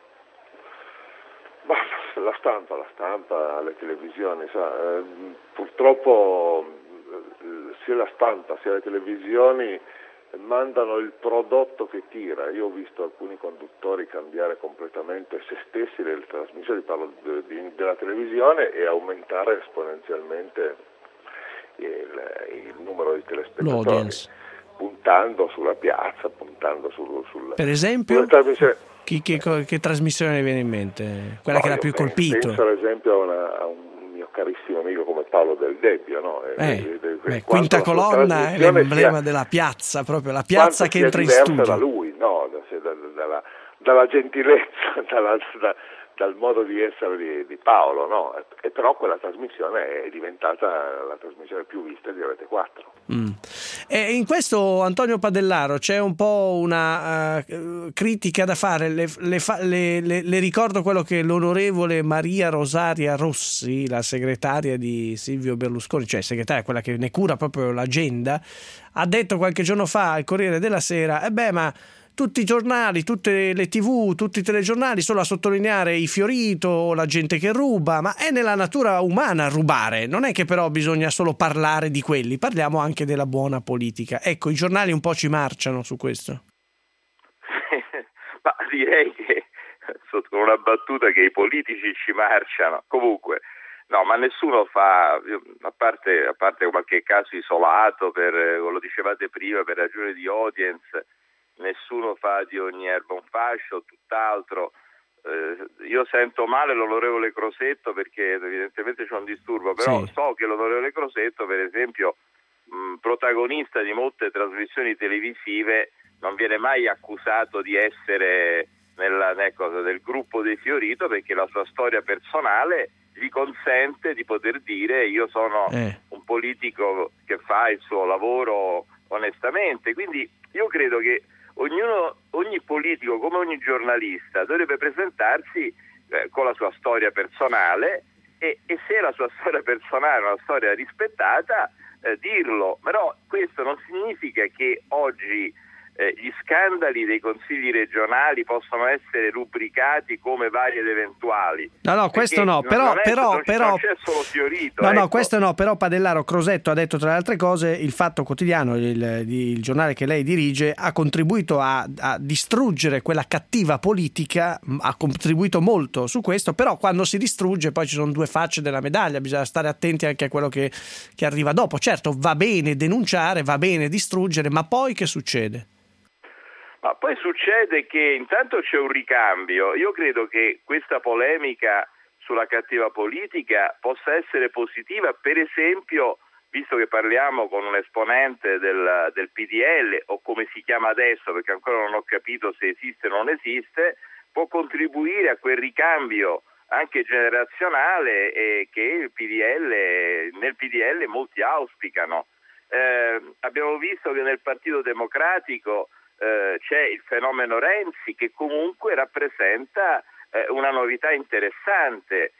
Ma la stampa, la stampa, le televisioni, sa, eh, purtroppo eh, sia la stampa sia le televisioni mandano il prodotto che tira. Io ho visto alcuni conduttori cambiare completamente se stessi nelle trasmissioni, parlo de, de, della televisione, e aumentare esponenzialmente il, il numero di telespettatori, l'audience, puntando sulla piazza, puntando sul, sul per esempio chi, che, che trasmissione le viene in mente? Quella no, che l'ha più penso, colpito? Penso ad esempio a, una, a un mio carissimo amico come Paolo Del Debbio, no? Eh, eh, eh, quinta colonna è l'emblema sia, della piazza, proprio la piazza che entra in studio. Da lui, no, da, da, dalla, dalla gentilezza, dalla, da, dal modo di essere di, di Paolo, no? E, e però quella trasmissione è diventata la trasmissione più vista di Rete quattro. Mm. E in questo, Antonio Padellaro, c'è un po' una uh, critica da fare. Le, le, le, le, le ricordo quello che l'onorevole Maria Rosaria Rossi, la segretaria di Silvio Berlusconi, cioè segretaria, quella che ne cura proprio l'agenda, ha detto qualche giorno fa al Corriere della Sera: eh beh, ma tutti i giornali, tutte le tivù, tutti i telegiornali solo a sottolineare i fiorito, la gente che ruba, ma è nella natura umana rubare, non è che però bisogna solo parlare di quelli, parliamo anche della buona politica. Ecco, i giornali un po' ci marciano su questo. Ma direi che, con una battuta, che i politici ci marciano. Comunque, no, ma nessuno fa, a parte, a parte qualche caso isolato, per, lo dicevate prima, per ragioni di audience, nessuno fa di ogni erba un fascio, tutt'altro. Eh, io sento male l'onorevole Crosetto perché evidentemente c'è un disturbo, però sì. So che l'onorevole Crosetto, per esempio, mh, protagonista di molte trasmissioni televisive, non viene mai accusato di essere nella, nel, cosa, del gruppo dei Fiorito, perché la sua storia personale gli consente di poter dire io sono eh. un politico che fa il suo lavoro onestamente. Quindi io credo che ognuno, ogni politico come ogni giornalista dovrebbe presentarsi eh, con la sua storia personale e, e se la sua storia personale è una storia rispettata, eh, dirlo. Però questo non significa che oggi Eh, gli scandali dei consigli regionali possono essere rubricati come vari ed eventuali. No, no, questo no, però, non è, però, non però, non c'è solo Fiorito. No, ecco. no, questo no, però Padellaro Crosetto ha detto tra le altre cose il Fatto Quotidiano, il, il giornale che lei dirige, ha contribuito a, a distruggere quella cattiva politica, ha contribuito molto su questo, però quando si distrugge poi ci sono due facce della medaglia, bisogna stare attenti anche a quello che, che arriva dopo. Certo, va bene denunciare, va bene distruggere, ma poi che succede? Ma poi succede che intanto c'è un ricambio. Io credo che questa polemica sulla cattiva politica possa essere positiva, per esempio, visto che parliamo con un esponente del, del P D L, o come si chiama adesso, perché ancora non ho capito se esiste o non esiste, può contribuire a quel ricambio anche generazionale eh, che il P D L, nel P D L molti auspicano. Eh, abbiamo visto che nel Partito Democratico Uh, c'è il fenomeno Renzi che comunque rappresenta uh, una novità interessante.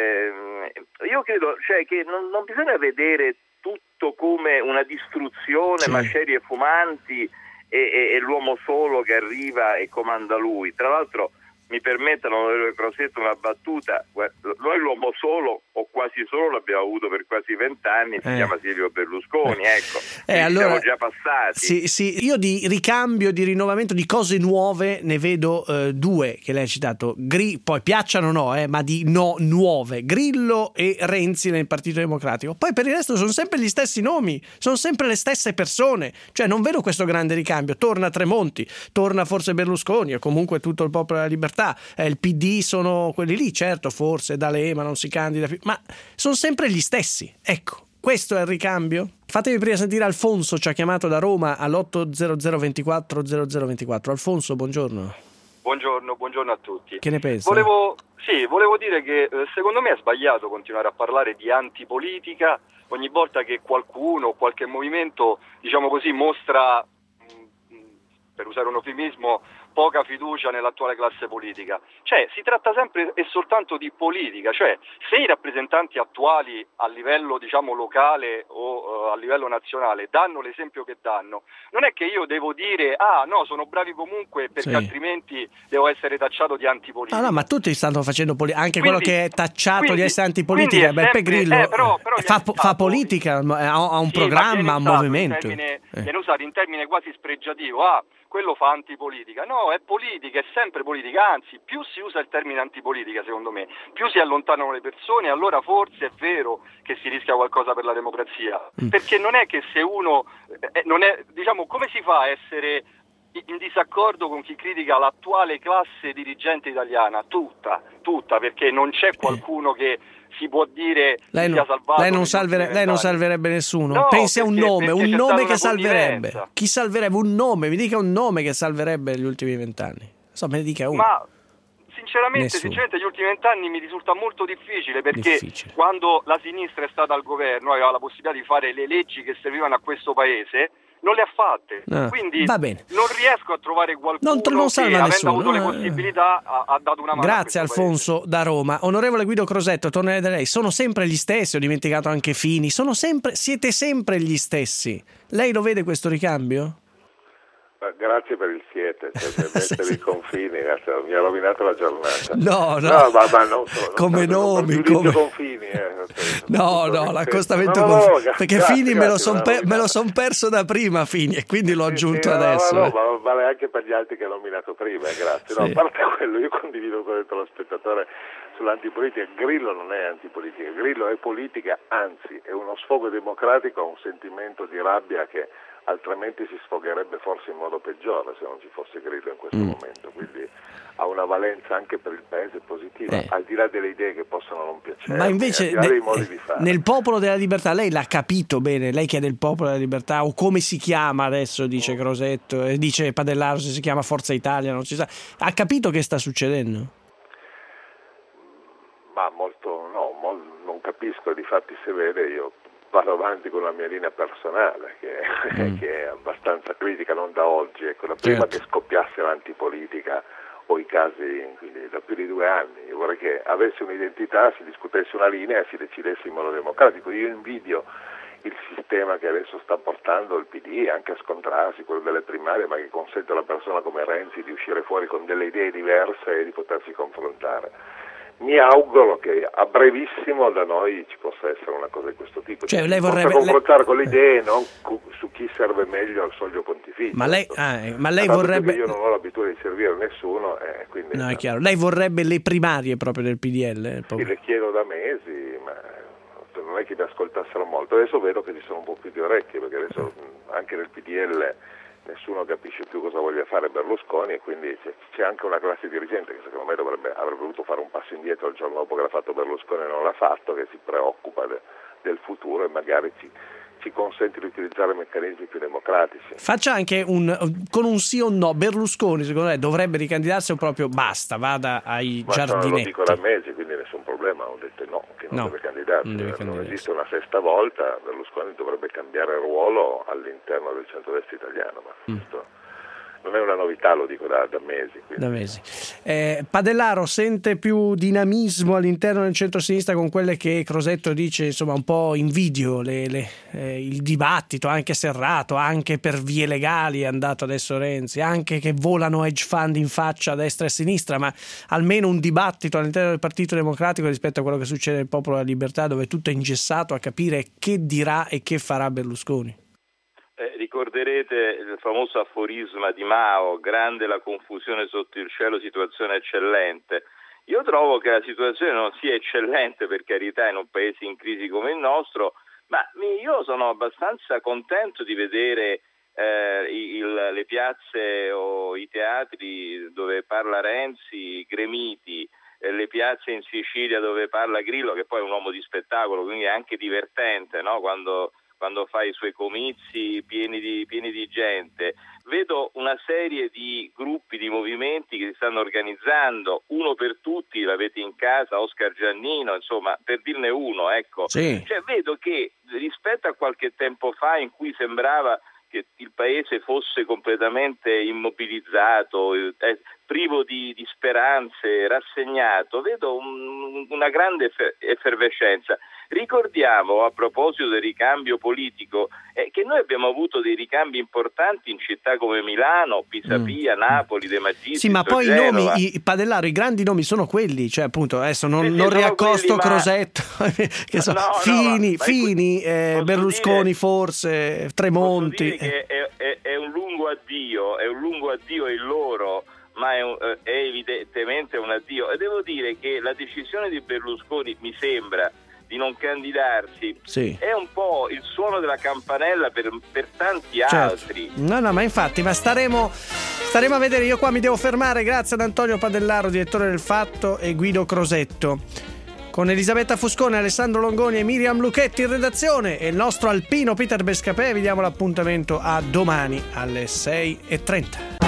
Uh, io credo cioè, che non, non bisogna vedere tutto come una distruzione, sì. macerie fumanti e, e, e l'uomo solo che arriva e comanda lui. Tra l'altro mi permettano, onorevole Crosetto, una battuta. Noi l'uomo solo o quasi solo l'abbiamo avuto per quasi vent'anni, si eh. chiama Silvio Berlusconi, ecco. Eh, allora, siamo già passati. Sì, sì, io di ricambio, di rinnovamento, di cose nuove ne vedo eh, due che lei ha citato, Gri- poi piacciono o no, eh, ma di no nuove, Grillo e Renzi nel Partito Democratico. Poi per il resto sono sempre gli stessi nomi, sono sempre le stesse persone, cioè non vedo questo grande ricambio. Torna Tremonti, torna forse Berlusconi o comunque tutto il Popolo della Libertà. Eh, il P D sono quelli lì, certo, forse D'Alema non si candida più, ma sono sempre gli stessi. Ecco, questo è il ricambio. Fatemi prima sentire Alfonso, ci ha chiamato da Roma all'otto zero zero ventiquattro zero zero ventiquattro. Alfonso, buongiorno. Buongiorno, buongiorno a tutti. Che ne pensi? Volevo, sì, volevo dire che eh, secondo me è sbagliato continuare a parlare di antipolitica ogni volta che qualcuno o qualche movimento, diciamo così, mostra, mh, per usare un eufemismo, poca fiducia nell'attuale classe politica. Cioè, si tratta sempre e soltanto di politica, cioè se i rappresentanti attuali a livello, diciamo, locale o uh, a livello nazionale danno l'esempio che danno, non è che io devo dire ah no, sono bravi comunque perché sì. altrimenti devo essere tacciato di antipolitica. Ah no, ma tutti stanno facendo politica, anche quindi, quello che è tacciato quindi, di essere antipolitica, Beppe Grillo eh, però, però fa, fa politica, ha un sì, programma, ha un movimento. Viene eh. usato in termine quasi spregiativo, ah, quello fa antipolitica. No, è politica, è sempre politica, anzi più si usa il termine antipolitica, secondo me, più si allontanano le persone, allora forse è vero che si rischia qualcosa per la democrazia, mm. perché non è che se uno, eh, non è, diciamo, come si fa a essere in disaccordo con chi critica l'attuale classe dirigente italiana? Tutta, tutta, perché non c'è qualcuno che si può dire lei non, lei non, salvere, lei non salverebbe nessuno. No, pensi a un nome, un nome che salverebbe. Chi salverebbe un nome? Mi dica un nome che salverebbe gli ultimi vent'anni. So, me ne dica uno. Ma sinceramente, sinceramente gli ultimi vent'anni mi risulta molto difficile, perché difficile. Quando la sinistra è stata al governo aveva la possibilità di fare le leggi che servivano a questo paese, non le ha fatte, ah, quindi va bene. non riesco a trovare qualcuno non, non che, avendo avuto le possibilità, ha, ha dato una mano. Grazie Alfonso paese. Da Roma. Onorevole Guido Crosetto, tornerei da lei. Sono sempre gli stessi, ho dimenticato anche Fini, sono sempre, siete sempre gli stessi. Lei lo vede questo ricambio? Grazie per il siete, cioè, per mettere sì, i confini, grazie, mi ha rovinato la giornata. No, no, no ma, ma non so, come non nomi, come confini. Eh, no, no, l'accostamento no, no, confini, no, perché grazie, Fini grazie, me lo sono per, son perso da prima, Fini, e quindi l'ho aggiunto sì, sì, adesso. No, no, eh. ma vale anche per gli altri che ho nominato prima, grazie. No, sì. A parte quello, io condivido quello dello spettatore sull'antipolitica, Grillo non è antipolitica, Grillo è politica, anzi è uno sfogo democratico, un sentimento di rabbia che altrimenti si sfogherebbe forse in modo peggiore se non ci fosse Grillo in questo mm. momento, quindi ha una valenza anche per il paese positiva, eh. al di là delle idee che possono non piacere, ma invece al di là nel, dei modi di fare. Nel Popolo della Libertà lei l'ha capito bene, lei che è del Popolo della Libertà, o come si chiama adesso, dice Crosetto, e dice Padellaro se si chiama Forza Italia, non si sa, ha capito che sta succedendo? Ma molto no, mol, non capisco, difatti se vede io vado avanti con la mia linea personale che, mm. che è abbastanza critica, non da oggi, ecco, da prima certo. che scoppiasse l'antipolitica o i casi, quindi da più di due anni, io vorrei che avesse un'identità, si discutesse una linea e si decidesse in modo democratico. Io invidio il sistema che adesso sta portando il P D anche a scontrarsi, quello delle primarie, ma che consente a una persona come Renzi di uscire fuori con delle idee diverse e di potersi confrontare. Mi auguro che a brevissimo da noi ci possa essere una cosa di questo tipo, cioè, ci lei possa vorrebbe, confrontare lei... con le idee, non su chi serve meglio al soglio pontificio. Ma lei, ah, ma lei vorrebbe... Io non ho l'abitudine di servire a nessuno, eh, quindi... No, è chiaro. Lei vorrebbe le primarie proprio del P D L? Sì, le chiedo da mesi, ma non è che mi ascoltassero molto. Adesso vedo che ci sono un po' più di orecchie, perché adesso anche nel P D L nessuno capisce più cosa voglia fare Berlusconi, e quindi c'è, c'è anche una classe dirigente che secondo me dovrebbe, avrebbe voluto fare un passo indietro il giorno dopo che l'ha fatto Berlusconi e non l'ha fatto, che si preoccupa de, del futuro e magari ci, ci consente di utilizzare meccanismi più democratici. Faccia anche un, con un sì o no, Berlusconi secondo lei dovrebbe ricandidarsi o proprio basta, vada ai Ma giardinetti? Ma lo dico da mesi, quindi nessun problema, ho detto no, che non no, deve candidarsi, non, deve non candidarsi. esiste una sesta volta, Berlusconi dovrebbe cambiare ruolo all'interno del centrodestra italiano, ma mm. questo non è una novità, lo dico da, da mesi. Quindi. Da mesi. Eh, Padellaro sente più dinamismo all'interno del centro-sinistra con quelle che Crosetto dice, insomma, un po' invidio le, le, eh, il dibattito anche serrato, anche per vie legali è andato adesso Renzi, anche che volano hedge fund in faccia a destra e a sinistra, ma almeno un dibattito all'interno del Partito Democratico rispetto a quello che succede nel Popolo della Libertà, dove tutto è ingessato a capire che dirà e che farà Berlusconi. Eh, ricorderete il famoso aforisma di Mao, grande la confusione sotto il cielo, situazione eccellente. Io trovo che la situazione non sia eccellente, per carità, in un paese in crisi come il nostro, ma io sono abbastanza contento di vedere eh, il, le piazze o i teatri dove parla Renzi gremiti, eh, le piazze in Sicilia dove parla Grillo, che poi è un uomo di spettacolo, quindi è anche divertente, no? Quando quando fa i suoi comizi pieni di, pieni di gente. Vedo una serie di gruppi, di movimenti che si stanno organizzando, uno per tutti, l'avete in casa, Oscar Giannino, insomma, per dirne uno, ecco. Sì. Cioè, vedo che rispetto a qualche tempo fa in cui sembrava che il paese fosse completamente immobilizzato, eh, privo di, di speranze, rassegnato, vedo un, una grande effervescenza. Ricordiamo, a proposito del ricambio politico, eh, che noi abbiamo avuto dei ricambi importanti in città come Milano, Pisapia, mm. Napoli, De Magistris. Sì, ma poi Genova. i nomi, i, Padellaro, i grandi nomi sono quelli, cioè appunto adesso non, sì, sì, non riaccosto quelli, Crosetto, che so, no, no, Fini, ma, Fini ma eh, Berlusconi dire, forse, Tremonti. Posso dire che è, è, è un lungo addio, è un lungo addio il loro, ma è, un, è evidentemente un addio. E devo dire che la decisione di Berlusconi mi sembra di non candidarsi sì. è un po' il suono della campanella per, per tanti certo. altri. No, no, ma infatti, ma staremo, staremo a vedere. Io qua mi devo fermare, grazie ad Antonio Padellaro, direttore del Fatto, e Guido Crosetto. Con Elisabetta Fuscone, Alessandro Longoni e Miriam Lucchetti in redazione e il nostro alpino Peter Bescapè, vi diamo l'appuntamento a domani alle sei e trenta.